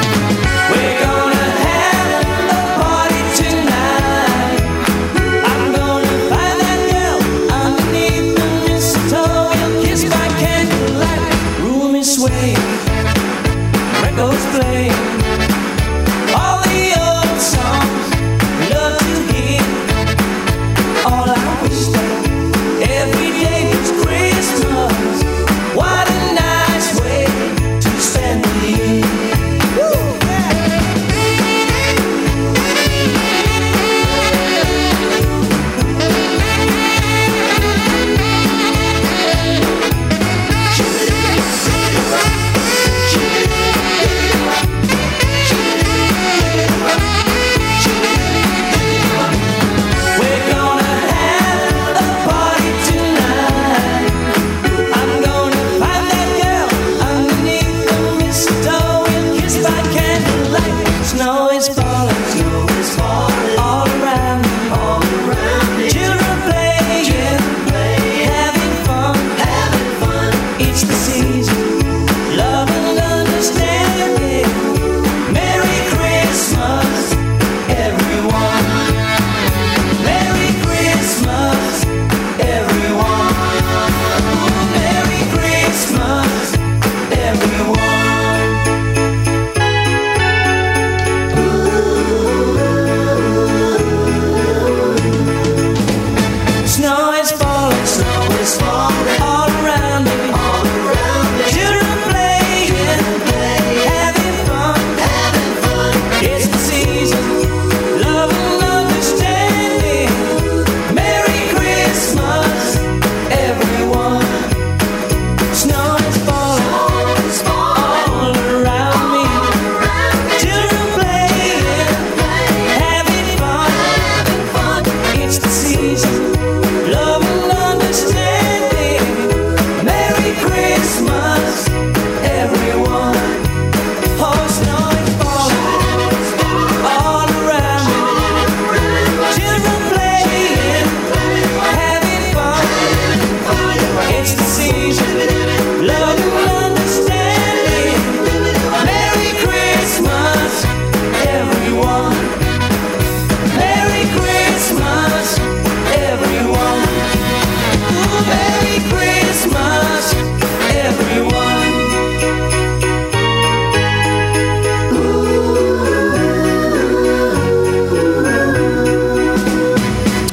C: We're gonna have a party tonight. I'm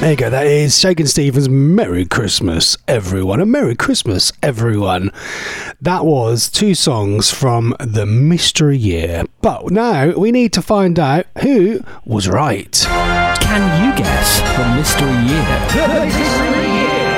B: There you go, that is Shakin' Stevens' Merry Christmas, everyone. A Merry Christmas, everyone. That was two songs from the Mystery Year. But now we need to find out who was right.
P: Can you guess the Mystery Year? The Mystery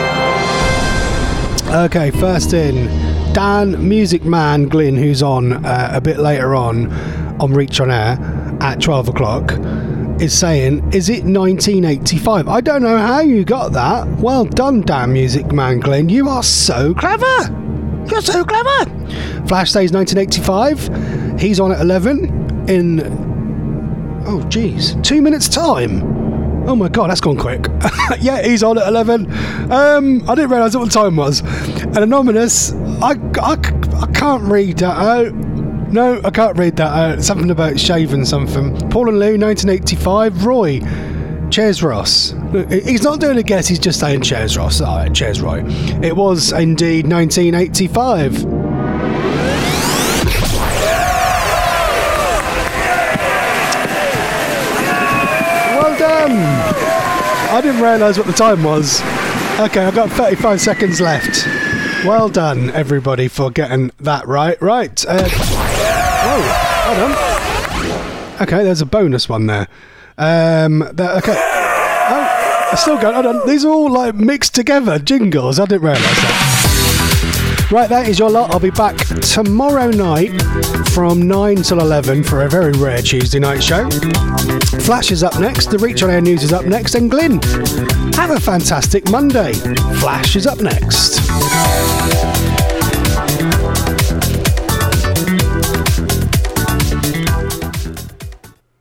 P: Year!
B: Okay, first in, Dan Music Man Glyn, who's on uh, a bit later on on Reach on Air at twelve o'clock, is saying, is it nineteen eighty-five? I don't know how you got that. Well done, Dan Music Man Glyn. You are so clever. You're so clever. Flash says nineteen eighty-five. He's on at eleven in, oh geez, two minutes time. Oh my god, that's gone quick. Yeah, he's on at eleven. Um, I didn't realise what the time was. And Anonymous, I, I, I can't read that out. No, I can't read that out. Something about shaving something. Paul and Lou, nineteen eighty-five. Roy, cheers Ross. He's not doing a guess, he's just saying cheers Ross. Alright, cheers Roy. It was indeed nineteen eighty-five. Well done. I didn't realise what the time was. Okay, I've got thirty-five seconds left. Well done, everybody, for getting that right. Right. Uh, whoa, hold on. Okay, there's a bonus one there. Um, there okay. Oh, I'm still going. Hold on. These are all like mixed together jingles. I didn't realise that. Right, that is your lot. I'll be back tomorrow night from nine till eleven for a very rare Tuesday night show. Flash is up next. The Reach on Air News is up next. And Glyn, have a fantastic Monday. Flash is up next.